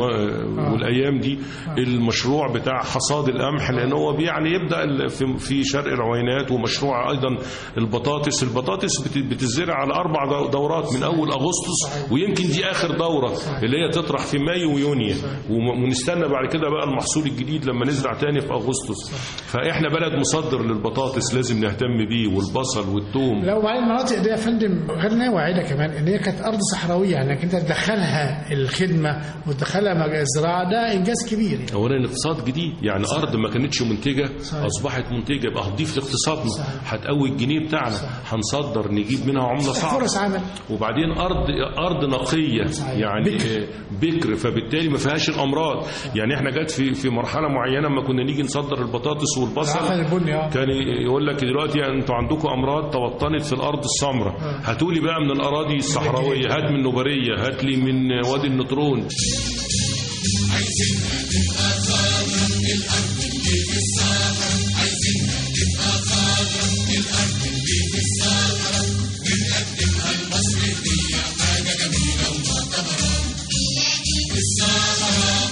والأيام دي المشروع بتاع حصاد القمح، لأن هو يعني يبدأ في شرق العوينات. ومشروع أيضا البطاطس بتزرع على 4 دورات من أول أغسطس، ويمكن دي آخر دورة اللي هي تطرح في مايو ويونيو، ونستنى بعد كده بقى المحصول الجديد لما نزرع تاني في أغسطس. فإحنا بلد مصدر للبطاطس، لازم نهتم بيه، والبصل والثوم. لو بعد المناطق دي يا فندم غير واعدة كمان ان هي كانت أرض صحراوية، يعني انك انت تدخلها الخدمة وتدخلها الزراعة، ده إنجاز كبير يعني. أولا عملنا اقتصاد جديد، يعني أرض ما كانتش منتجة أصبحت منتجة، يبقى هتضيف لاقتصادنا، هتقوي الجنيه بتاعنا، هنصدر نجيب منها عملة صعبة، فرص عمل. وبعدين أرض نقية يعني بكر، فبالتالي ما فيهاش الأمراض. يعني احنا جت في مرحلة معينة لما كنا نيجي نصدر البطاطس والبصل كان يقول لك دلوقتي انتوا عندكم أمراض توطنت في الأرض السمراء، هاتولي بقى من الأراضي الصحراوية، هات من نوبرية، هات لي من وادي النطرون. عايزينها تبقى خضرا، الأرض اللي في الصحراء، عايزينها تبقى خضرا، الأرض اللي في الصحراء، ونقدمها لمصر هدية حاجة جميلة ومعتبرة. الصحراء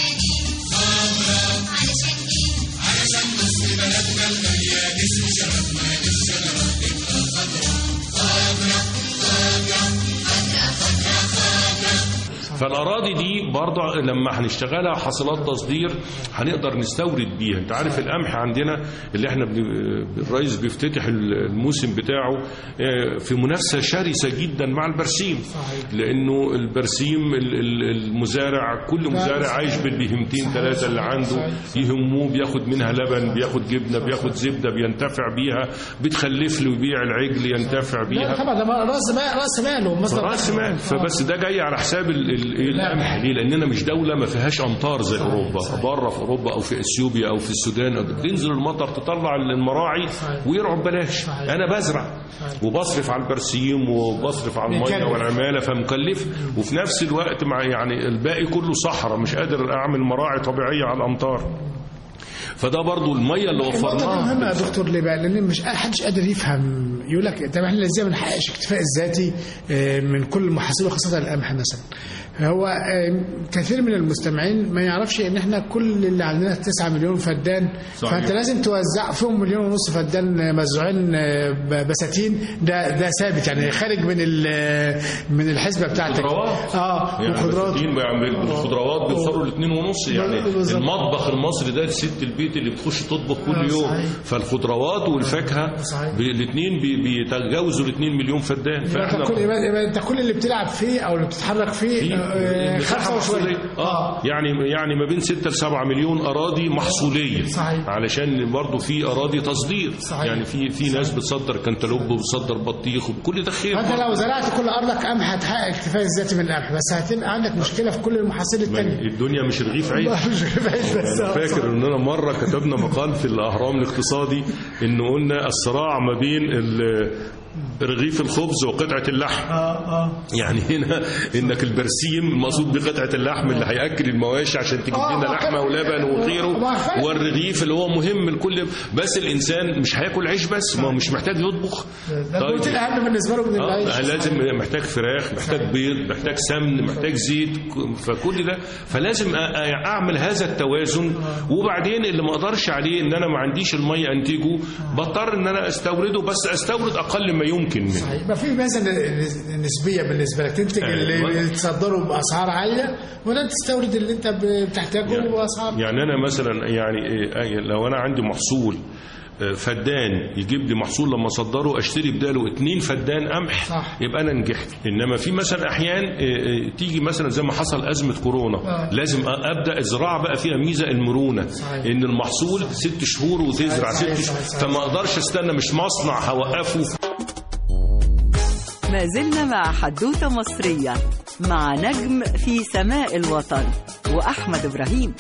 خضرا علشان مصر بلدنا الغالية، اسم شرفنا للشجرة تبقى خضرا خضرا خضرا خضرا خضرا خضرا. فالأراضي دي برضه لما هنشتغلها حاصلات تصدير هنقدر نستورد بيها. انت عارف القمح عندنا اللي احنا الرئيس بيفتتح الموسم بتاعه في منافسة شرسة جدا مع البرسيم، لأنه البرسيم المزارع كل مزارع عايش بالبهيمتين 3 اللي عنده يهموه، بياخد منها لبن، بياخد جبنة، بياخد زبدة بينتفع بيها، بتخلف له ويبيع العجل ينتفع بيها. طبعا ده راس ماله، راس مال. فبس ده جاي على حساب القمح. ليه؟ لأننا مش دولة ما فيهاش أمطار زي أوروبا. بره في أوروبا أو في إثيوبيا أو في السودان تنزل المطر تطلع المراعي ويرعوا ببلاش. أنا بزرع وبصرف على البرسيم وبصرف على المية والعمالة، فمكلف، وفي نفس الوقت مع يعني الباقي كله صحراء، مش قادر أعمل مراعي طبيعية على الأمطار. فده برضو المية اللي وفرناها مهمة يا دكتور. ليه بقى؟ لأن مش حدش قادر يفهم. يقول لك طب احنا ازاي ما نحققش الاكتفاء الذاتي من كل المحاصيل وخاصة القمح مثلا؟ هو كثير من المستمعين ما يعرفش ان احنا كل اللي عندنا 9 مليون فدان، فانت لازم توزع فيهم 1.5 مليون فدان مزروعين بساتين. ده ثابت يعني خارج من الحسبة بتاعتك. يعني الخضروات بيوصلوا ل 2.5. يعني المطبخ المصري ده ست البيت اللي بتخش تطبخ كل يوم. فالخدروات والفاكهة الاثنين بيتجاوزوا ال 2 مليون فدان. فاحنا انت كل اللي بتلعب فيه او اللي بتتحرك فيه 5 وشوية. يعني ما بين 6 ل 7 مليون أراضي محصولية. علشان برضو في أراضي تصدير. يعني في ناس بتصدر كنتالوب وبتصدر بطيخ وكل ده خير. فانت لو زرعت كل أرضك قمح هتحقق الاكتفاء الذاتي من القمح، بس هتبقى عندك مشكلة في كل المحاصيل التانية. الدنيا مش رغيف عيش. أنا فاكر اننا مرة كتبنا مقال في الأهرام الاقتصادي انه قلنا الصراع ما بين رغيف الخبز وقطعة اللحم. يعني هنا انك البرسيم المقصود بقطعة اللحم اللي هيأكل المواشي عشان تجيب لنا لحمة ولبن وغيره، والرغيف اللي هو مهم الكل. بس الانسان مش هياكل عيش بس، ما مش محتاج يطبخ. طيب الاهم بالنسبة له من العيش لازم محتاج فراخ، محتاج بيض، محتاج سمن، محتاج زيت، فكل ده. فلازم اعمل هذا التوازن. وبعدين اللي ما اقدرش عليه ان انا ما عنديش المية انتجه، بضطر ان انا استورده، بس استورد اقل ما يمكن منه. صحيح. ما في مثلا نسبيه بالنسبه لك تنتج اللي تصدره باسعار عاليه، ولا تستورد اللي انت بتحتاجه يعني باسعار. يعني انا مثلا يعني لو انا عندي محصول فدان يجيب لي محصول لما اصدره اشتري بداله 2 فدان قمح، يبقى انا نجحت. انما في مثلا احيان تيجي مثلا زي ما حصل ازمه كورونا، لازم ابدا الزراعه بقى فيها ميزه المرونه، ان المحصول 6 شهور وتزرع 6 شهور، فما اقدرش استنى، مش مصنع هوقفه. ما زلنا مع حدوثة مصرية مع نجم في سماء الوطن وأحمد إبراهيم.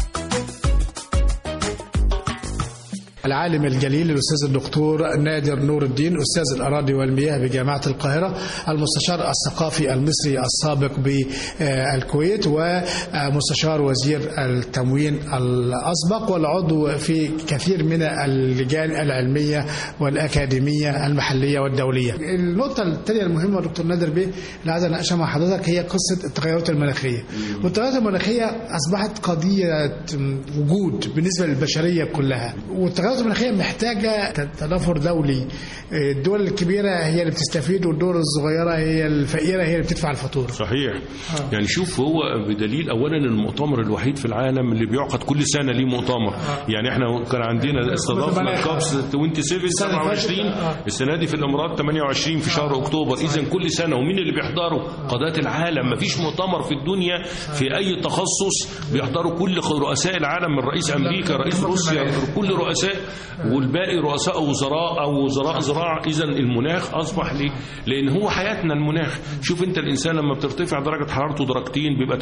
العالم الجليل الأستاذ الدكتور نادر نور الدين، أستاذ الأراضي والمياه بجامعة القاهرة، المستشار الثقافي المصري السابق بالكويت، ومستشار وزير التموين الأسبق، والعضو في كثير من اللجان العلمية والأكاديمية المحلية والدولية. النقطة الثانية المهمة دكتور نادر بيه اللي عايز أناقشها مع حضرتك هي قصة التغيرات المناخية. والتغيرات المناخية أصبحت قضية وجود بالنسبة للبشرية كلها، والتغيرات التغيرات المناخيه محتاجه تضافر دولي. الدول الكبيره هي اللي بتستفيد والدول الصغيره هي الفقيره هي اللي بتدفع الفاتوره. صحيح. يعني شوف، هو بدليل اولا المؤتمر الوحيد في العالم اللي بيعقد كل سنه ليه مؤتمر. يعني احنا كان عندنا استضافنا الكابس 27 السنه دي في الامارات 28 في شهر اكتوبر. اذا كل سنه. ومين اللي بيحضروا؟ قادات العالم. ما فيش مؤتمر في الدنيا في اي تخصص بيحضروا كل رؤساء العالم، من رئيس امريكا، رئيس روسيا، كل رؤساء، والباقي رؤساء وزراء او وزراء زراعه. اذا المناخ اصبح ليه؟ لان هو حياتنا المناخ. شوف انت الانسان لما بترتفع درجه حرارته درجتين بيبقى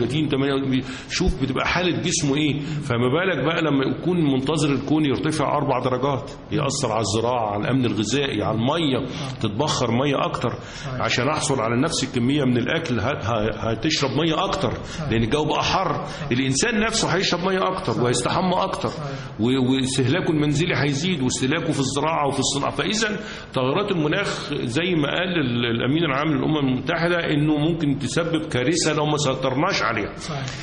38 شوف بتبقى حاله جسمه ايه. فما بالك بقى لما يكون منتظر الكون يرتفع 4 درجات، ياثر على الزراعه، على الامن الغذائي، على الميه، تتبخر ميه اكتر. عشان احصل على نفس الكميه من الاكل هتشرب ميه اكتر، لان الجو بقى حر. الانسان نفسه هيشرب ميه اكتر وهيستحمى اكتر، واستهلاكه المنزلي هيزيد، واستهلاكه في الزراعه وفي الصناعه. فاذا تغيرات المناخ زي ما قال الامين العام للامم المتحده انه ممكن تسبب كارثه لو ما سيطرناش عليها.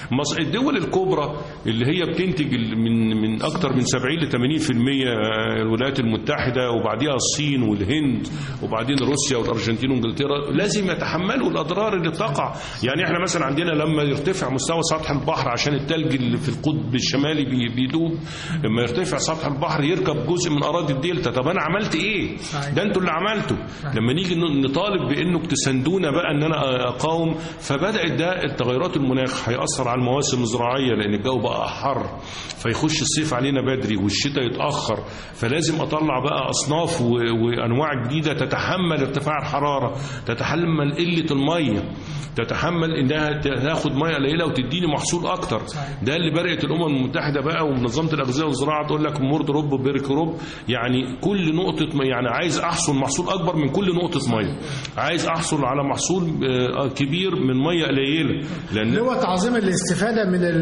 الدول الكبرى اللي هي بتنتج من اكثر من 70 ل 80% الولايات المتحده، وبعديها الصين والهند، وبعدين روسيا والارجنتين وانجلترا، لازم يتحملوا الاضرار اللي بتقع. يعني احنا مثلا عندنا لما يرتفع مستوى سطح البحر عشان الثلج اللي في القطب الشمالي بيدوب، لما يرتفع سطح البحر يركب جزء من اراضي الدلتا. طب انا عملت ايه؟ ده انتوا اللي عملته. لما نيجي نطالب بانك تساندونا بقى ان انا اقاوم، فبدات ده التغيرات المناخ هيأثر على المواسم الزراعيه، لان الجو بقى حر فيخش الصيف علينا بدري والشتاء يتاخر. فلازم اطلع بقى اصناف وانواع جديده تتحمل ارتفاع الحراره، تتحمل قله الميه، تتحمل انها تاخد ميه قليله وتديني محصول اكتر. ده اللي بدات الامم المتحده بقى ومنظمه الاغذيه والزراعه تقول لك مور دروب بيرك روب. يعني كل نقطه يعني عايز احصل محصول اكبر من كل نقطه ميه، عايز احصل على محصول كبير من ميه قليله، لان اللي هو تعظيم الاستفاده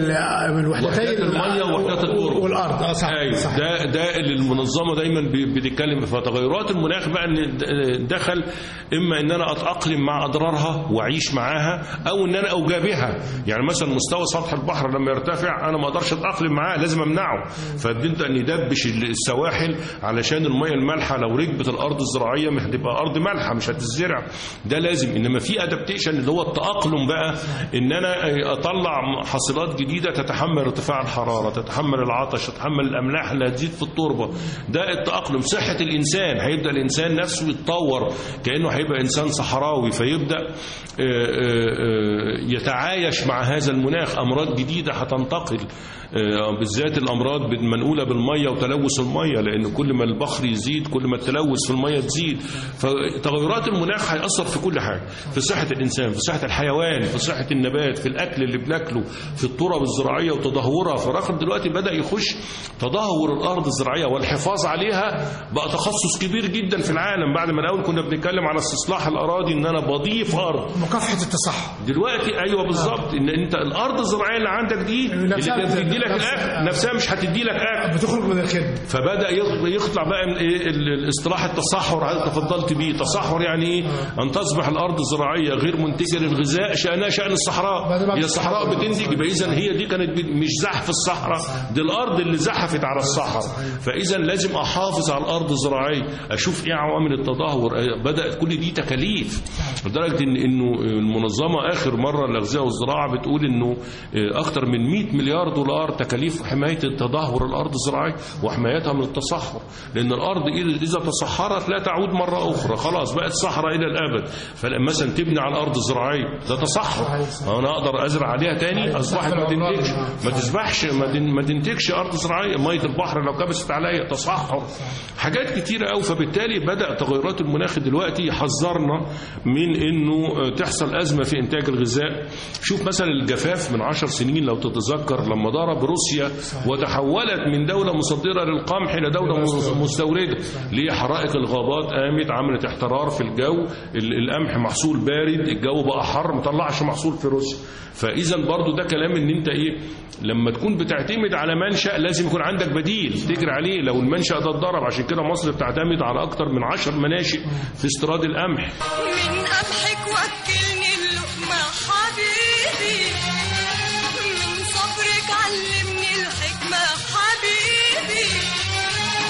من وحدتي الميه ووحدات التربه والارض. صح. ده اللي المنظمه دايما بتتكلم. فتغيرات المناخ بقى ان دخل اما ان انا اتاقلم مع اضرارها واعيش معاها، او ان انا اجابهها. يعني مثلا مستوى سطح البحر لما يرتفع انا ما اقدرش اتاقلم معاه، لازم امنعه. فبدأت ان ندبش السواحل علشان الميه المالحه لو ركبت الارض الزراعيه مش هتبقى ارض مالحه، مش هتزرع. ده لازم. انما في ادابتيشن اللي هو التاقلم بقى، ان انا اطلع حاصلات جديده تتحمل ارتفاع الحراره، تتحمل العطش، تتحمل الاملاح اللي هتزيد في التربه. ده التاقلم. صحه الانسان، هيبدا الانسان نفسه يتطور كانه هيبقى انسان صحراوي، فيبدا يتعايش مع هذا المناخ. امراض جديده هتنتقل، بالذات الامراض منقوله بالميه وتلوث الميه، لان كل ما البخر يزيد كل ما التلوث في الميه تزيد. فتغيرات المناخ هيأثر في كل حاجه، في صحه الانسان، في صحه الحيوان، في صحه النبات، في الاكل اللي بناكله، في التربه الزراعيه وتدهورها. فالرقم دلوقتي بدا يخش تدهور الارض الزراعيه والحفاظ عليها بقى تخصص كبير جدا في العالم. بعد ما الاول كنا بنتكلم على استصلاح الاراضي، ان انا بضيف ارض، مكافحه التصحر. دلوقتي ايوه بالظبط، ان انت الارض الزراعيه اللي عندك دي اللي بتدي لك الاكل نفسها مش هتدي لك اكل، بتخرج من الخدمه. فبدا يطلع بقى الاصطلاح التصحر اللي تفضلت بيه. تصحر يعني ايه؟ ان تصبح الارض الزراعيه غير منتجه للغذاء، شانها شان الصحراء. هي الصحراء بتنتج، يبقى اذا هي دي كانت مش زحف الصحراء، دي الارض اللي زحفت على الصحراء. فاذا لازم احافظ على الارض الزراعيه، اشوف ايه عوامل التدهور. بدات كل دي تكاليف، لدرجه انه المنظمه اخر مره الاغذيه والزراعه بتقول انه اكثر من 100 مليار دولار تكاليف حمايه التدهور الارض الزراعيه وحمايتها من التصحر. لان الارض اذا تصحرت لا تعود مره اخرى، خلاص بقت صحراء الى الابد. فمثلا تبني على الارض الزراعيه ده تصحر، انا اقدر ازرع عليها تاني، اصبحت ما تنتجش، ما تسبحش، ما تنتجش ارض زراعيه. ميه البحر لو كبست عليا تصحر، حاجات كتيره قوي. فبالتالي بدا تغيرات المناخ دلوقتي يحذرنا من انه تحصل ازمه في انتاج الغذاء. شوف مثلا الجفاف من 10 سنين لو تتذكر، لما ضرب روسيا وتحولت من دوله مصدره للقمح الى دوله مستورده. ليه؟ حرائق الغابات قامت، عملت احترار في الجو، القمح محصول بارد، الجو بقى حر، ما طلعش محصول في روسيا. فاذا برضو ده كلام ان انت ايه، لما تكون بتعتمد على منشأ لازم يكون عندك بديل تجري عليه لو المنشأ ده اتضرب. عشان كده مصر بتعتمد على اكتر من 10 مناشئ في استيراد القمح. من قمحك وكلني اللقمة حبيبي، من صبرك علمني الحكمة حبيبي،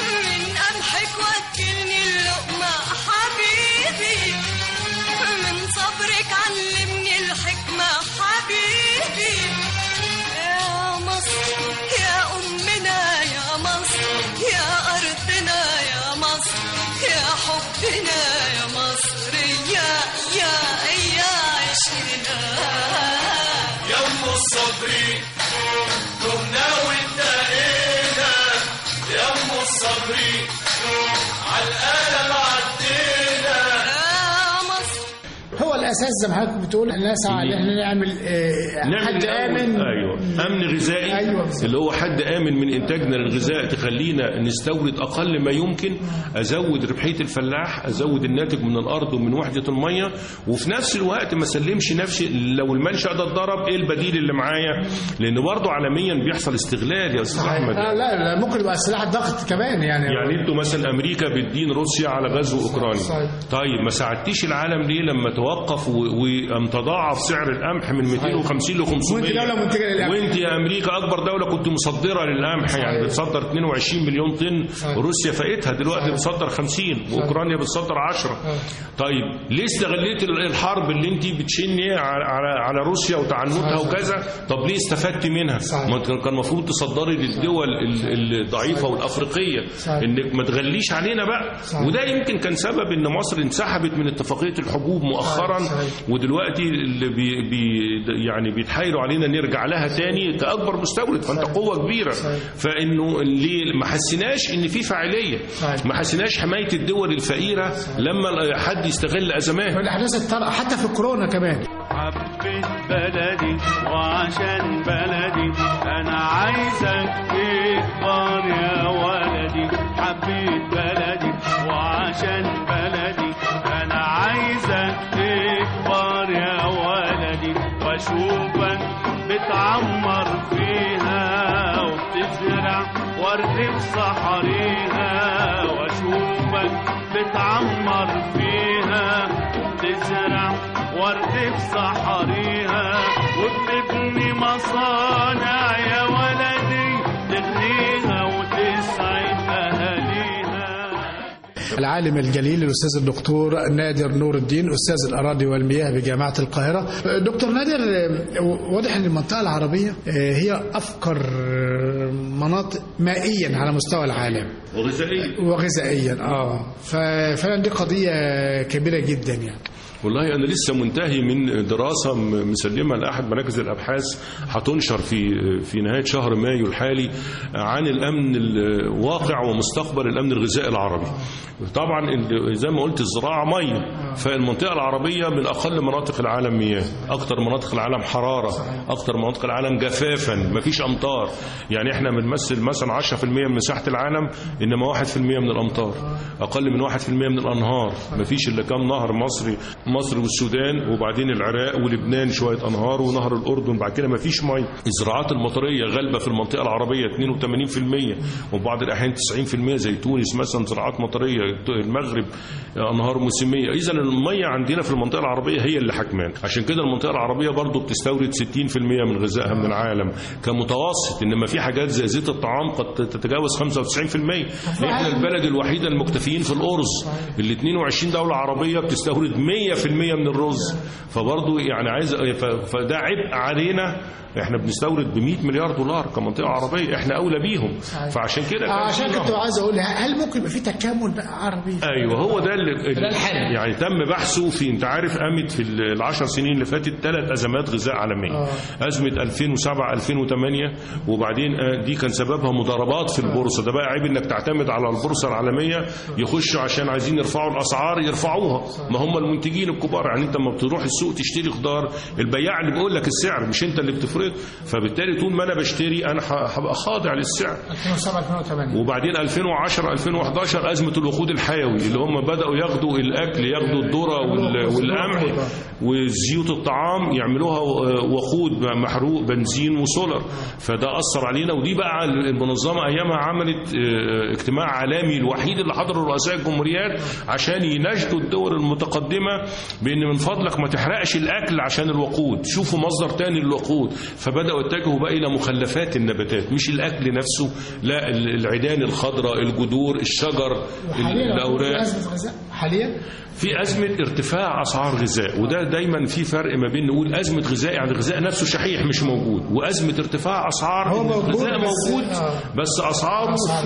حبنا يا مصر يا عشنا يا ام الصبري تهنا وانتهينا يا ام الصبري عالقلم عدينا يا مصر. هو الاساس زي ما حضرتك بتقول احنا نسعى ان احنا نعمل حد امن. ايوه امن غذائي. أيوة. اللي هو حد امن من انتاجنا للغذاء تخلينا نستورد اقل ما يمكن، ازود ربحيه الفلاح، ازود الناتج من الارض ومن وحده الميه، وفي نفس الوقت ما اسلمش نفسي لو المنشأ ده اتضرب ايه البديل اللي معايا، لان برضه عالميا بيحصل استغلال يا استاذ احمد. لا ممكن يبقى سلاح ضغط كمان يعني انتوا مثلا امريكا بتدين روسيا على غزو اوكرانيا. طيب ما ساعدتيش العالم ليه لما توقف وقام تضاعف سعر القمح من 250 ل 500؟ وانت يا امريكا اكبر دوله كنت مصدره للقمح، يعني بتصدر 22 مليون طن، روسيا فايتها دلوقتي بتصدر 50 واوكرانيا بتصدر 10. طيب ليه استغليت الحرب اللي انت بتشني على روسيا وتعنتها وكذا؟ طب ليه استفدت منها؟ ما كان المفروض تصدري للدول الضعيفه والافريقيه، انك ما تغليش علينا بقى. وده يمكن كان سبب ان مصر انسحبت من اتفاقيه الحبوب مؤخرا، ودلوقتي اللي يعني بيتحايلوا علينا نرجع لها تاني كأكبر مستورد. فانت قوة كبيرة. فانه ليه ما حسناش ان في فاعلية، ما حسناش حماية الدول الفقيرة لما حد يستغل ازمات. والاحداث الطارئة حتى في الكورونا كمان. حبيت بلدي وعشان بلدي انا عايزك تكبر يا ولدي. حبيت بلدي وعشان بلدي انا عايزك تكبر يا ولدي، واشوفك بتعمر فيها وبتزرع ورد في صحريها، واشوفك بتعمر فيها وبتزرع ورد في صحريها، وبتبني مصانع يا ولدي تغنيها وتسعد اهاليها. العالم الجليل الأستاذ الدكتور نادر نور الدين، أستاذ الأراضي والمياه بجامعة القاهرة. دكتور نادر، واضح أن المنطقة العربية هي أفقر مناطق مائيا على مستوى العالم وغذائيا. ففعلا دي قضية كبيرة جدا يعني. والله أنا لسه منتهي من دراسة مسلمة لأحد مراكز الأبحاث هتنشر في نهاية شهر مايو الحالي عن الأمن الواقع ومستقبل الأمن الغذائي العربي. طبعا زي ما قلت الزراعة مية، فالمنطقة العربية من أقل مناطق العالم مياه، أكثر مناطق العالم حرارة، أكثر مناطق العالم جفافا، مفيش أمطار. يعني احنا بنمثل مثلا 10% من مساحة العالم، إنما 1% من الأمطار، أقل من 1% من الأنهار. مفيش إلا كام نهر مصر والسودان وبعدين العراق ولبنان شوية أنهار ونهر الأردن، بعد كده مفيش مية. الزراعات المطرية غالبة في المنطقة العربية 82% وبعض الأحيان 90%، زي تونس مثلا زراعات مطرية، المغرب أنهار موسمية. إذا المية عندنا في المنطقة العربية هي اللي حكمان. عشان كده المنطقة العربية برضو بتستورد 60% من غذائها من العالم كمتوسط، إنما في حاجات زي زيت الطعام قد تتجاوز 95%. إحنا البلد الوحيدة المكتفيين في الأرز، ال 22 دولة عربية بتستورد 100% من الرز. فبرضو يعني فده عبء علينا. احنا بنستورد ب100 مليار دولار كمنطقة عربية، احنا أولى بيهم. فعشان كده عشان كنت عايز أقول هل ممكن يبقى في تكامل بقى عربي؟ أيوه، هو ده اللي يعني تم بحثه في، انت عارف قامت في ال10 سنين اللي فاتت 3 أزمات غذاء عالمية. أزمة 2007 2008، وبعدين دي كان سببها مضاربات في البورصة. ده بقى عيب انك تعتمد على البورصة العالمية، يخشوا عشان عايزين يرفعوا الأسعار يرفعوها. ما هم المنتجين الكبار. يعني انت لما بتروح السوق تشتري خضار، البياع اللي بيقول لك السعر، مش انت اللي بتفرض. فبالتالي طول ما انا بشتري انا هبقى خاضع للسعر. 2007 2008 وبعدين 2010 2011 أزمة الوقود الحيوي، اللي هم بدأوا ياخدوا الأكل، ياخدوا الذرة والقمح وزيوت الطعام يعملوها وقود محروق بنزين وسولر. فده أثر علينا. ودي بقى المنظمة أيامها عملت اجتماع عالمي الوحيد اللي حضروا رؤساء الجمهوريات عشان يناشدوا الدول المتقدمة بأن من فضلك ما تحرقش الأكل عشان الوقود، شوفوا مصدر تاني للوقود. فبدأوا يتجهوا بقى إلى مخلفات النباتات، مش الأكل نفسه، لا، العيدان الخضراء، الجذور، الشجر، الأوراق. حاليا في أزمة ارتفاع أسعار غذاء. وده دايما في فرق ما بين نقول أزمة غذاء يعني الغذاء نفسه شحيح مش موجود، وأزمة ارتفاع أسعار الغذاء موجود بس أسعاره فوق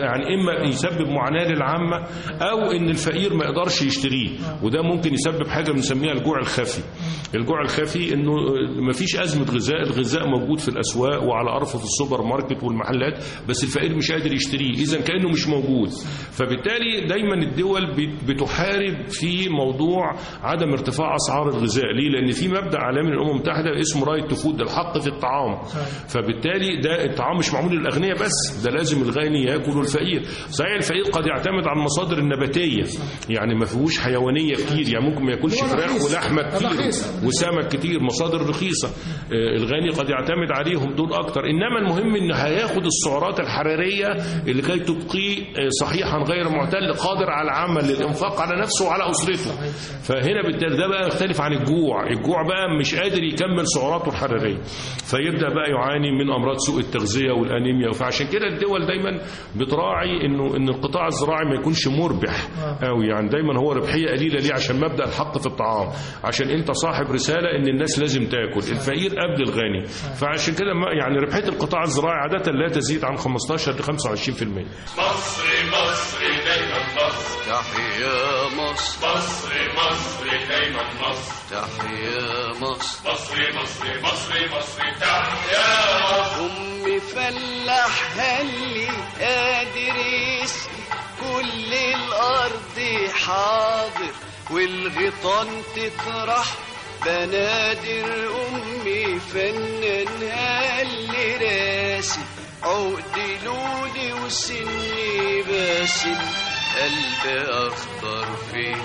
يعني اما يسبب معاناه للعامه او ان الفقير ما يقدرش يشتريه، وده ممكن يسبب حاجه بنسميها الجوع الخفي. الجوع الخفي انه ما فيش ازمه غذاء، الغذاء موجود في الاسواق وعلى ارفف السوبر ماركت والمحلات، بس الفقير مش قادر يشتريه، اذا كانه مش موجود. فبالتالي دايما الدول بتحارب في موضوع عدم ارتفاع اسعار الغذاء. ليه؟ لان في مبدا عالمي للامم المتحده اسمه رايت تو فود، الحق في الطعام. فبالتالي ده الطعام مش معمول للاغنياء بس، ده لازم الغني ياكل والفقير. صحيح الفقير قد يعتمد على المصادر النباتيه، يعني ما فيهوش حيوانيه كتير، يعني ممكن ما ياكلش فراخ ولحمه كتير وسمك كتير، مصادر رخيصه. الغني قد يعتمد عليهم دول اكتر، انما المهم ان هياخد السعرات الحراريه اللي كي تبقيه صحيحا غير معتل، قادر على العمل للانفاق على نفسه وعلى اسرته. فهنا بالتالي ده بقى يختلف عن الجوع. الجوع بقى مش قادر يكمل سعراته الحراريه، فيبدا بقى يعاني من امراض سوء التغذيه والانيميا. فعشان كده الدول دايما بتراعي ان القطاع الزراعي ما يكونش مربح قوي، يعني دايما هو ربحيه قليله. ليه؟ عشان مبدا الحق في الطعام، عشان انت صاحب رساله ان الناس لازم تاكل، الفقير قبل الغني. فعشان كده يعني ربحيه القطاع الزراعي عاده لا تزيد عن 15 ل 25%. مصر مصر دايما مصر، تحيا مصر، مصر مصر دايما مصر، تحيا مصر، مصر مصر مصر مصر تحيا مصر. أمي فلاح اللي قادر يسقي كل الأرض حاضر، والغيطان تطرح بنادر. أمي فنان اللي راسي عقد لولي وسني باسل، قلبي أخضر في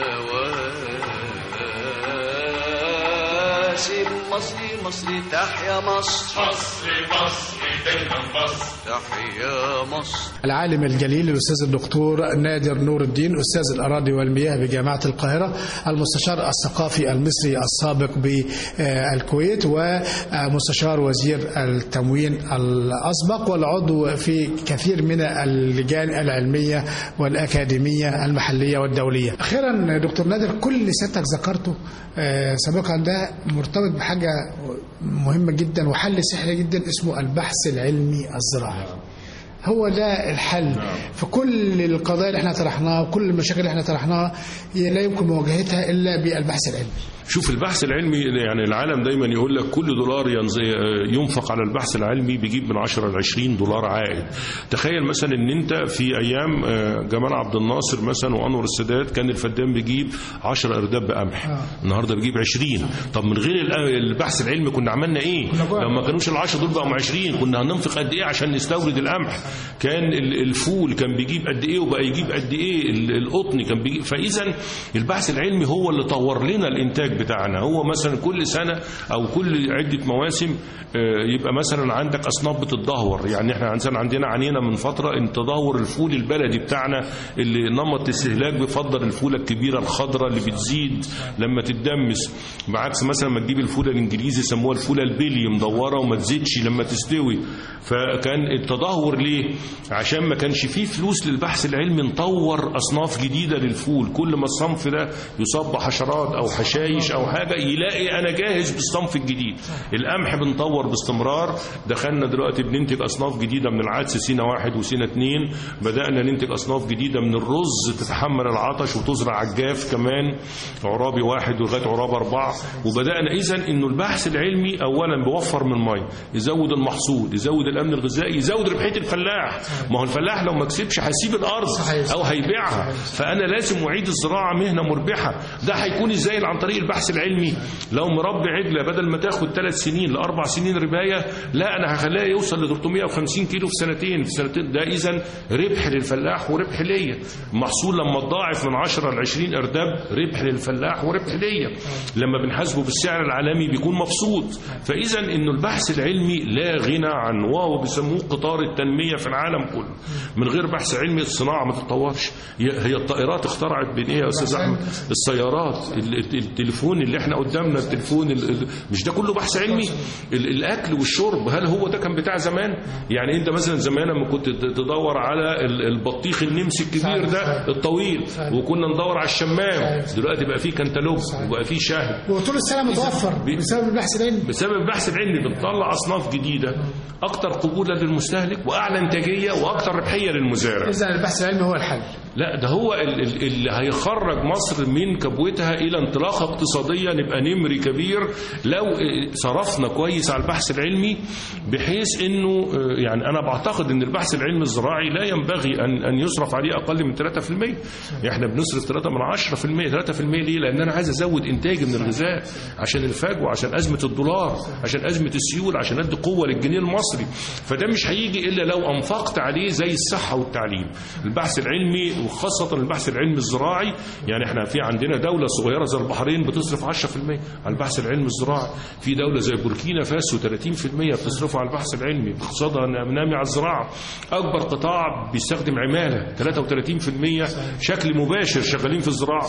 مواسم. مصر مصر تحيا مصر، مصر مصر دايما مصر، تحيا مصر. العالم الجليل الأستاذ الدكتور نادر نور الدين، أستاذ الأراضي والمياه بجامعة القاهرة، المستشار الثقافي المصري السابق بالكويت، ومستشار وزير التموين الأسبق، والعضو في كثير من اللجان العلمية والأكاديمية المحلية والدولية. أخيرا دكتور نادر، كل اللي سيادتك ذكرته سابقا ده مرتبط بحاجة مهمة جدا وحل سحري جدا اسمه البحث العلمي الزراعي. هو ده الحل في كل القضايا اللي احنا طرحناها وكل المشاكل اللي احنا طرحناها، لا يمكن مواجهتها الا بالبحث العلمي. شوف البحث العلمي، يعني العالم دايما يقول لك كل دولار ينفق على البحث العلمي بيجيب من 10 ل 20 دولار عائد. تخيل مثلا ان انت في ايام جمال عبد الناصر مثلا وانور السادات كان الفدان بيجيب 10 ارداب بقمح، النهارده بيجيب 20. طب من غير البحث العلمي كنا عملنا ايه؟ لو ما كانوش ال10 دول بقوا 20 كنا هننفق قد ايه عشان نستورد القمح؟ كان الفول كان بيجيب قد ايه وبقى يجيب قد ايه؟ القطن كان بيجيب. فاذا البحث العلمي هو اللي طور لنا الانتاج بتاعنا. هو مثلا كل سنة أو كل عدة مواسم يبقى مثلا عندك أصناف بتتدهور. يعني احنا عندنا عانينا من فترة ان تدهور الفول البلدي بتاعنا اللي نمط الاستهلاك بيفضل الفولة الكبيرة الخضراء اللي بتزيد لما تتدمس، بعكس مثلا ما تجيب الفولة الإنجليزي سموها الفولة البلي مدورة وما تزيدش لما تستوي. فكان التدهور ليه؟ عشان ما كانش فيه فلوس للبحث العلمي نطور أصناف جديدة للفول. كل ما الصنف ده يصاب بحشرات أو حشايش أو حاجة يلاقي أنا جاهز بالصنف الجديد. القمح بنطور باستمرار، دخلنا دلوقتي بننتج أصناف جديدة من العدس سينا 1 وسينا 2، بدأنا ننتج أصناف جديدة من الرز تتحمل العطش وتزرع على الجاف كمان، عرابي 1 لغاية عرابي 4. وبدأنا إذن إنه البحث العلمي أولا بيوفر من المية، يزود المحصول، يزود الأمن الغذائي، يزود ربحية الفلاح. ما هو الفلاح لو ما كسبش هيسيب الأرض أو هيبيعها، فأنا لازم أعيد الزراعة مهنة مربحة. ده هيكون إزاي؟ عن طريق البحث العلمي. لو مربي عجلة بدل ما تاخد 3 سنين ل4 سنين رباية، لا أنا هخليها يوصل ل 350 كيلو في سنتين. ده إذن ربح للفلاح وربح ليا. المحصول لما تضاعف من 10 ل 20 أرداب ربح للفلاح وربح ليا. لما بنحاسبه بالسعر العالمي بيكون مبسوط. فإذا إنه البحث العلمي لا غنى عنه، وهو بيسموه قطار التنمية في العالم كله. من غير بحث علمي الصناعة ما تتطورش. هي الطائرات اخترعت بين إيه يا أستاذ أحمد؟ السيارات، التليفون اللي احنا قدامنا، التليفون مش ده كله بحث علمي؟ الاكل والشرب هل هو ده كان بتاع زمان؟ يعني انت مثلا زمان لما كنت تدور على البطيخ النمسي الكبير ده الطويل، وكنا ندور على الشمام، دلوقتي بقى فيه كنتالوب وبقى فيه شهد، وطول السنه متوفر بسبب البحث العلمي. بسبب البحث العلمي بنطلع اصناف جديده اكثر قبولا للمستهلك واعلى انتاجيه واكثر ربحيه للمزارع. اذا البحث العلمي هو الحل. لا، ده هو اللي هيخرج مصر من كبوتها الى انطلاقه اقتصاديه، نبقى نمر كبير لو صرفنا كويس على البحث العلمي، بحيث انه يعني انا بعتقد ان البحث العلمي الزراعي لا ينبغي ان يصرف عليه اقل من 3%. احنا بنصرف 3%. 3% ليه؟ لان انا عايز ازود انتاجي من الغذاء عشان الفجوه، عشان ازمه الدولار، عشان ازمه السيول، عشان ادي قوه للجنيه المصري. فده مش هيجي الا لو انفقت عليه زي الصحه والتعليم. البحث العلمي وخاصه البحث العلمي الزراعي، يعني احنا في عندنا دوله صغيره زي البحرين بتصرف 10% على البحث العلمي الزراعي، في دوله زي بوركينا فاسو 30% بتصرفوا على البحث العلمي، اقتصادها نامي على الزراعه. اكبر قطاع بيستخدم عماله 33% شكل مباشر شغالين في الزراعه،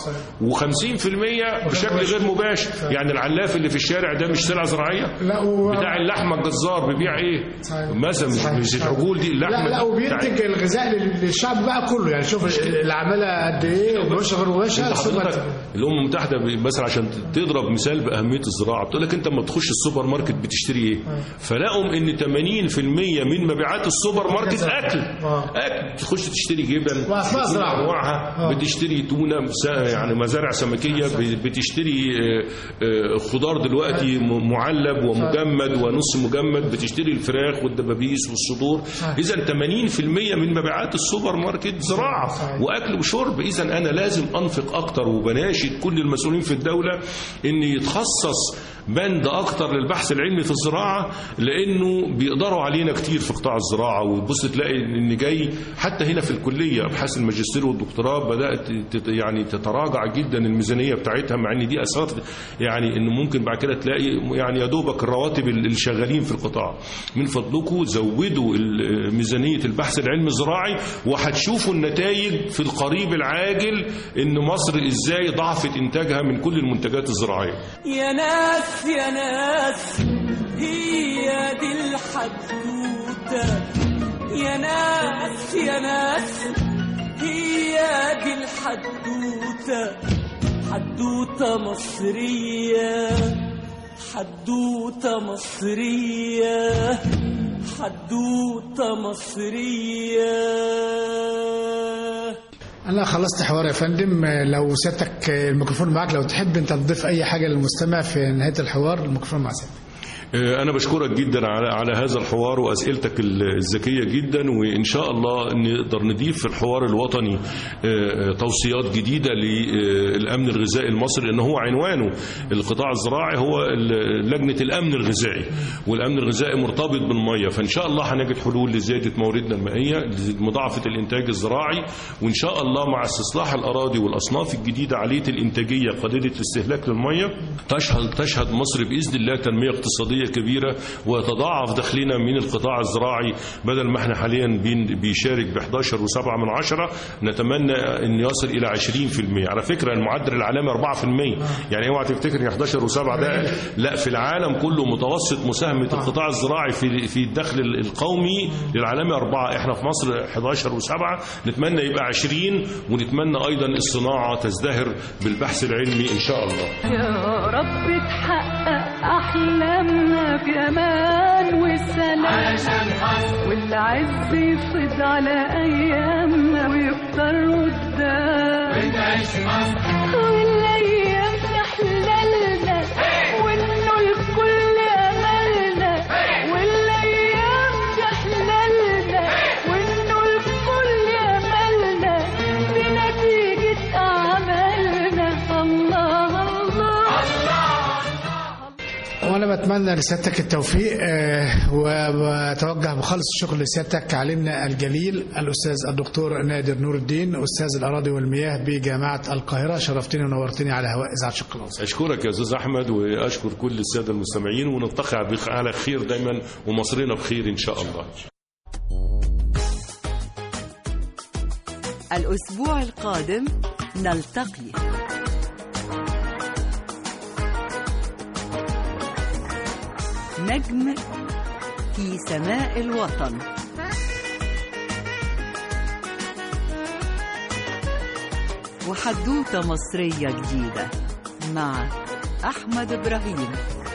و50% بشكل غير مباشر. يعني العلاف اللي في الشارع ده مش سلعه زراعيه؟ بتاع اللحمه الجزار بيبيع ايه مثلا؟ مش العجول دي اللحمه. لا وبينتج الغذاء للشعب بقى كله. يعني شوف العماله قد ايه مباشر غير مباشر. الامم المتحده مثلا عشان تضرب مثال باهميه الزراعه بتقول لك انت لما تخش السوبر ماركت بتشتري ايه؟ فلاقوا ان 80% من مبيعات السوبر ماركت اكل. تخش تشتري جبن انواعها، بتشتري تونه، يعني مزارع سمكيه، بتشتري خضار دلوقتي معلب ومجمد ونص مجمد، بتشتري الفراخ والدبابيس والصدور. اذا 80% من مبيعات السوبر ماركت زراعه واكل وشرب. اذا انا لازم انفق اكتر، وبناشد كل المسؤولين في الدوله ان يتخصص بند اكتر للبحث العلمي في الزراعه، لانه بيقدروا علينا كتير في قطاع الزراعه. وتبص تلاقي ان جاي حتى هنا في الكليه ابحاث الماجستير والدكتوراه بدات يعني تتراجع جدا الميزانيه بتاعتها، مع ان دي اسرار يعني انه ممكن بعد كده تلاقي يعني يا دوبك الرواتب اللي شغالين في القطاع. من فضلكم زودوا ميزانيه البحث العلمي الزراعي، وهتشوفوا النتائج في القريب العاجل ان مصر ازاي ضعفت انتاجها من كل المنتجات الزراعيه. يا ناس يا ناس هي دي الحدوته، يا ناس يا ناس هي دي الحدوته، حدوته مصريه، حدوته مصريه، حدوته مصريه. أنا خلصت حوار يا فندم. لو سيادتك الميكروفون معك، لو تحب أنت تضيف أي حاجة للمستمع في نهاية الحوار، الميكروفون مع سيادتك. أنا بشكرك جدا على هذا الحوار وأسئلتك الذكية جدا، وإن شاء الله نقدر نضيف في الحوار الوطني توصيات جديدة للأمن الغذائي المصري، لأنه هو عنوانه القطاع الزراعي هو لجنة الأمن الغذائي، والأمن الغذائي مرتبط بالمية. فإن شاء الله هنجد حلول لزيادة مواردنا المائية، لمضاعفة الإنتاج الزراعي، وإن شاء الله مع استصلاح الأراضي والأصناف الجديدة عالية الإنتاجية قليلة الاستهلاك للمية تشهد مصر بإذن الله تنمية اقتصادية كبيرة، ويتضاعف دخلنا من القطاع الزراعي. بدل ما احنا حاليا بيشارك ب 11.7، نتمنى ان يصل الى 20%. على فكرة المعدل العالمي 4%، يعني اوعى تفتكر ان 11.7 ده لا، في العالم كله متوسط مساهمة القطاع الزراعي في الدخل القومي للعالمي 4، احنا في مصر 11.7، نتمنى يبقى 20، ونتمنى ايضا الصناعة تزدهر بالبحث العلمي ان شاء الله. يا رب تحقق احلامنا بأمان وسلام، والعز يفض على أيامنا ويكتر قدام، والأيام تحللنا وإنه الكل أملنا، والأيام تحللنا وإنه الكل أملنا بنتيجة أعمالنا. الله الله وأنا بتمنى لسيادتك التوفيق، وبتوجه بخالص الشكر لسيادتك عالمنا الجليل الأستاذ الدكتور نادر نور الدين، أستاذ الأراضي والمياه بجامعة القاهرة. شرفتني ونورتني على هواء إذاعة الشرق الأوسط. أشكرك يا أستاذ أحمد، وأشكر كل السادة المستمعين، ونلتقي على خير دايما، ومصرنا بخير إن شاء الله. الأسبوع القادم نلتقي نجم في سماء الوطن. وحدوتة مصرية جديدة مع أحمد إبراهيم.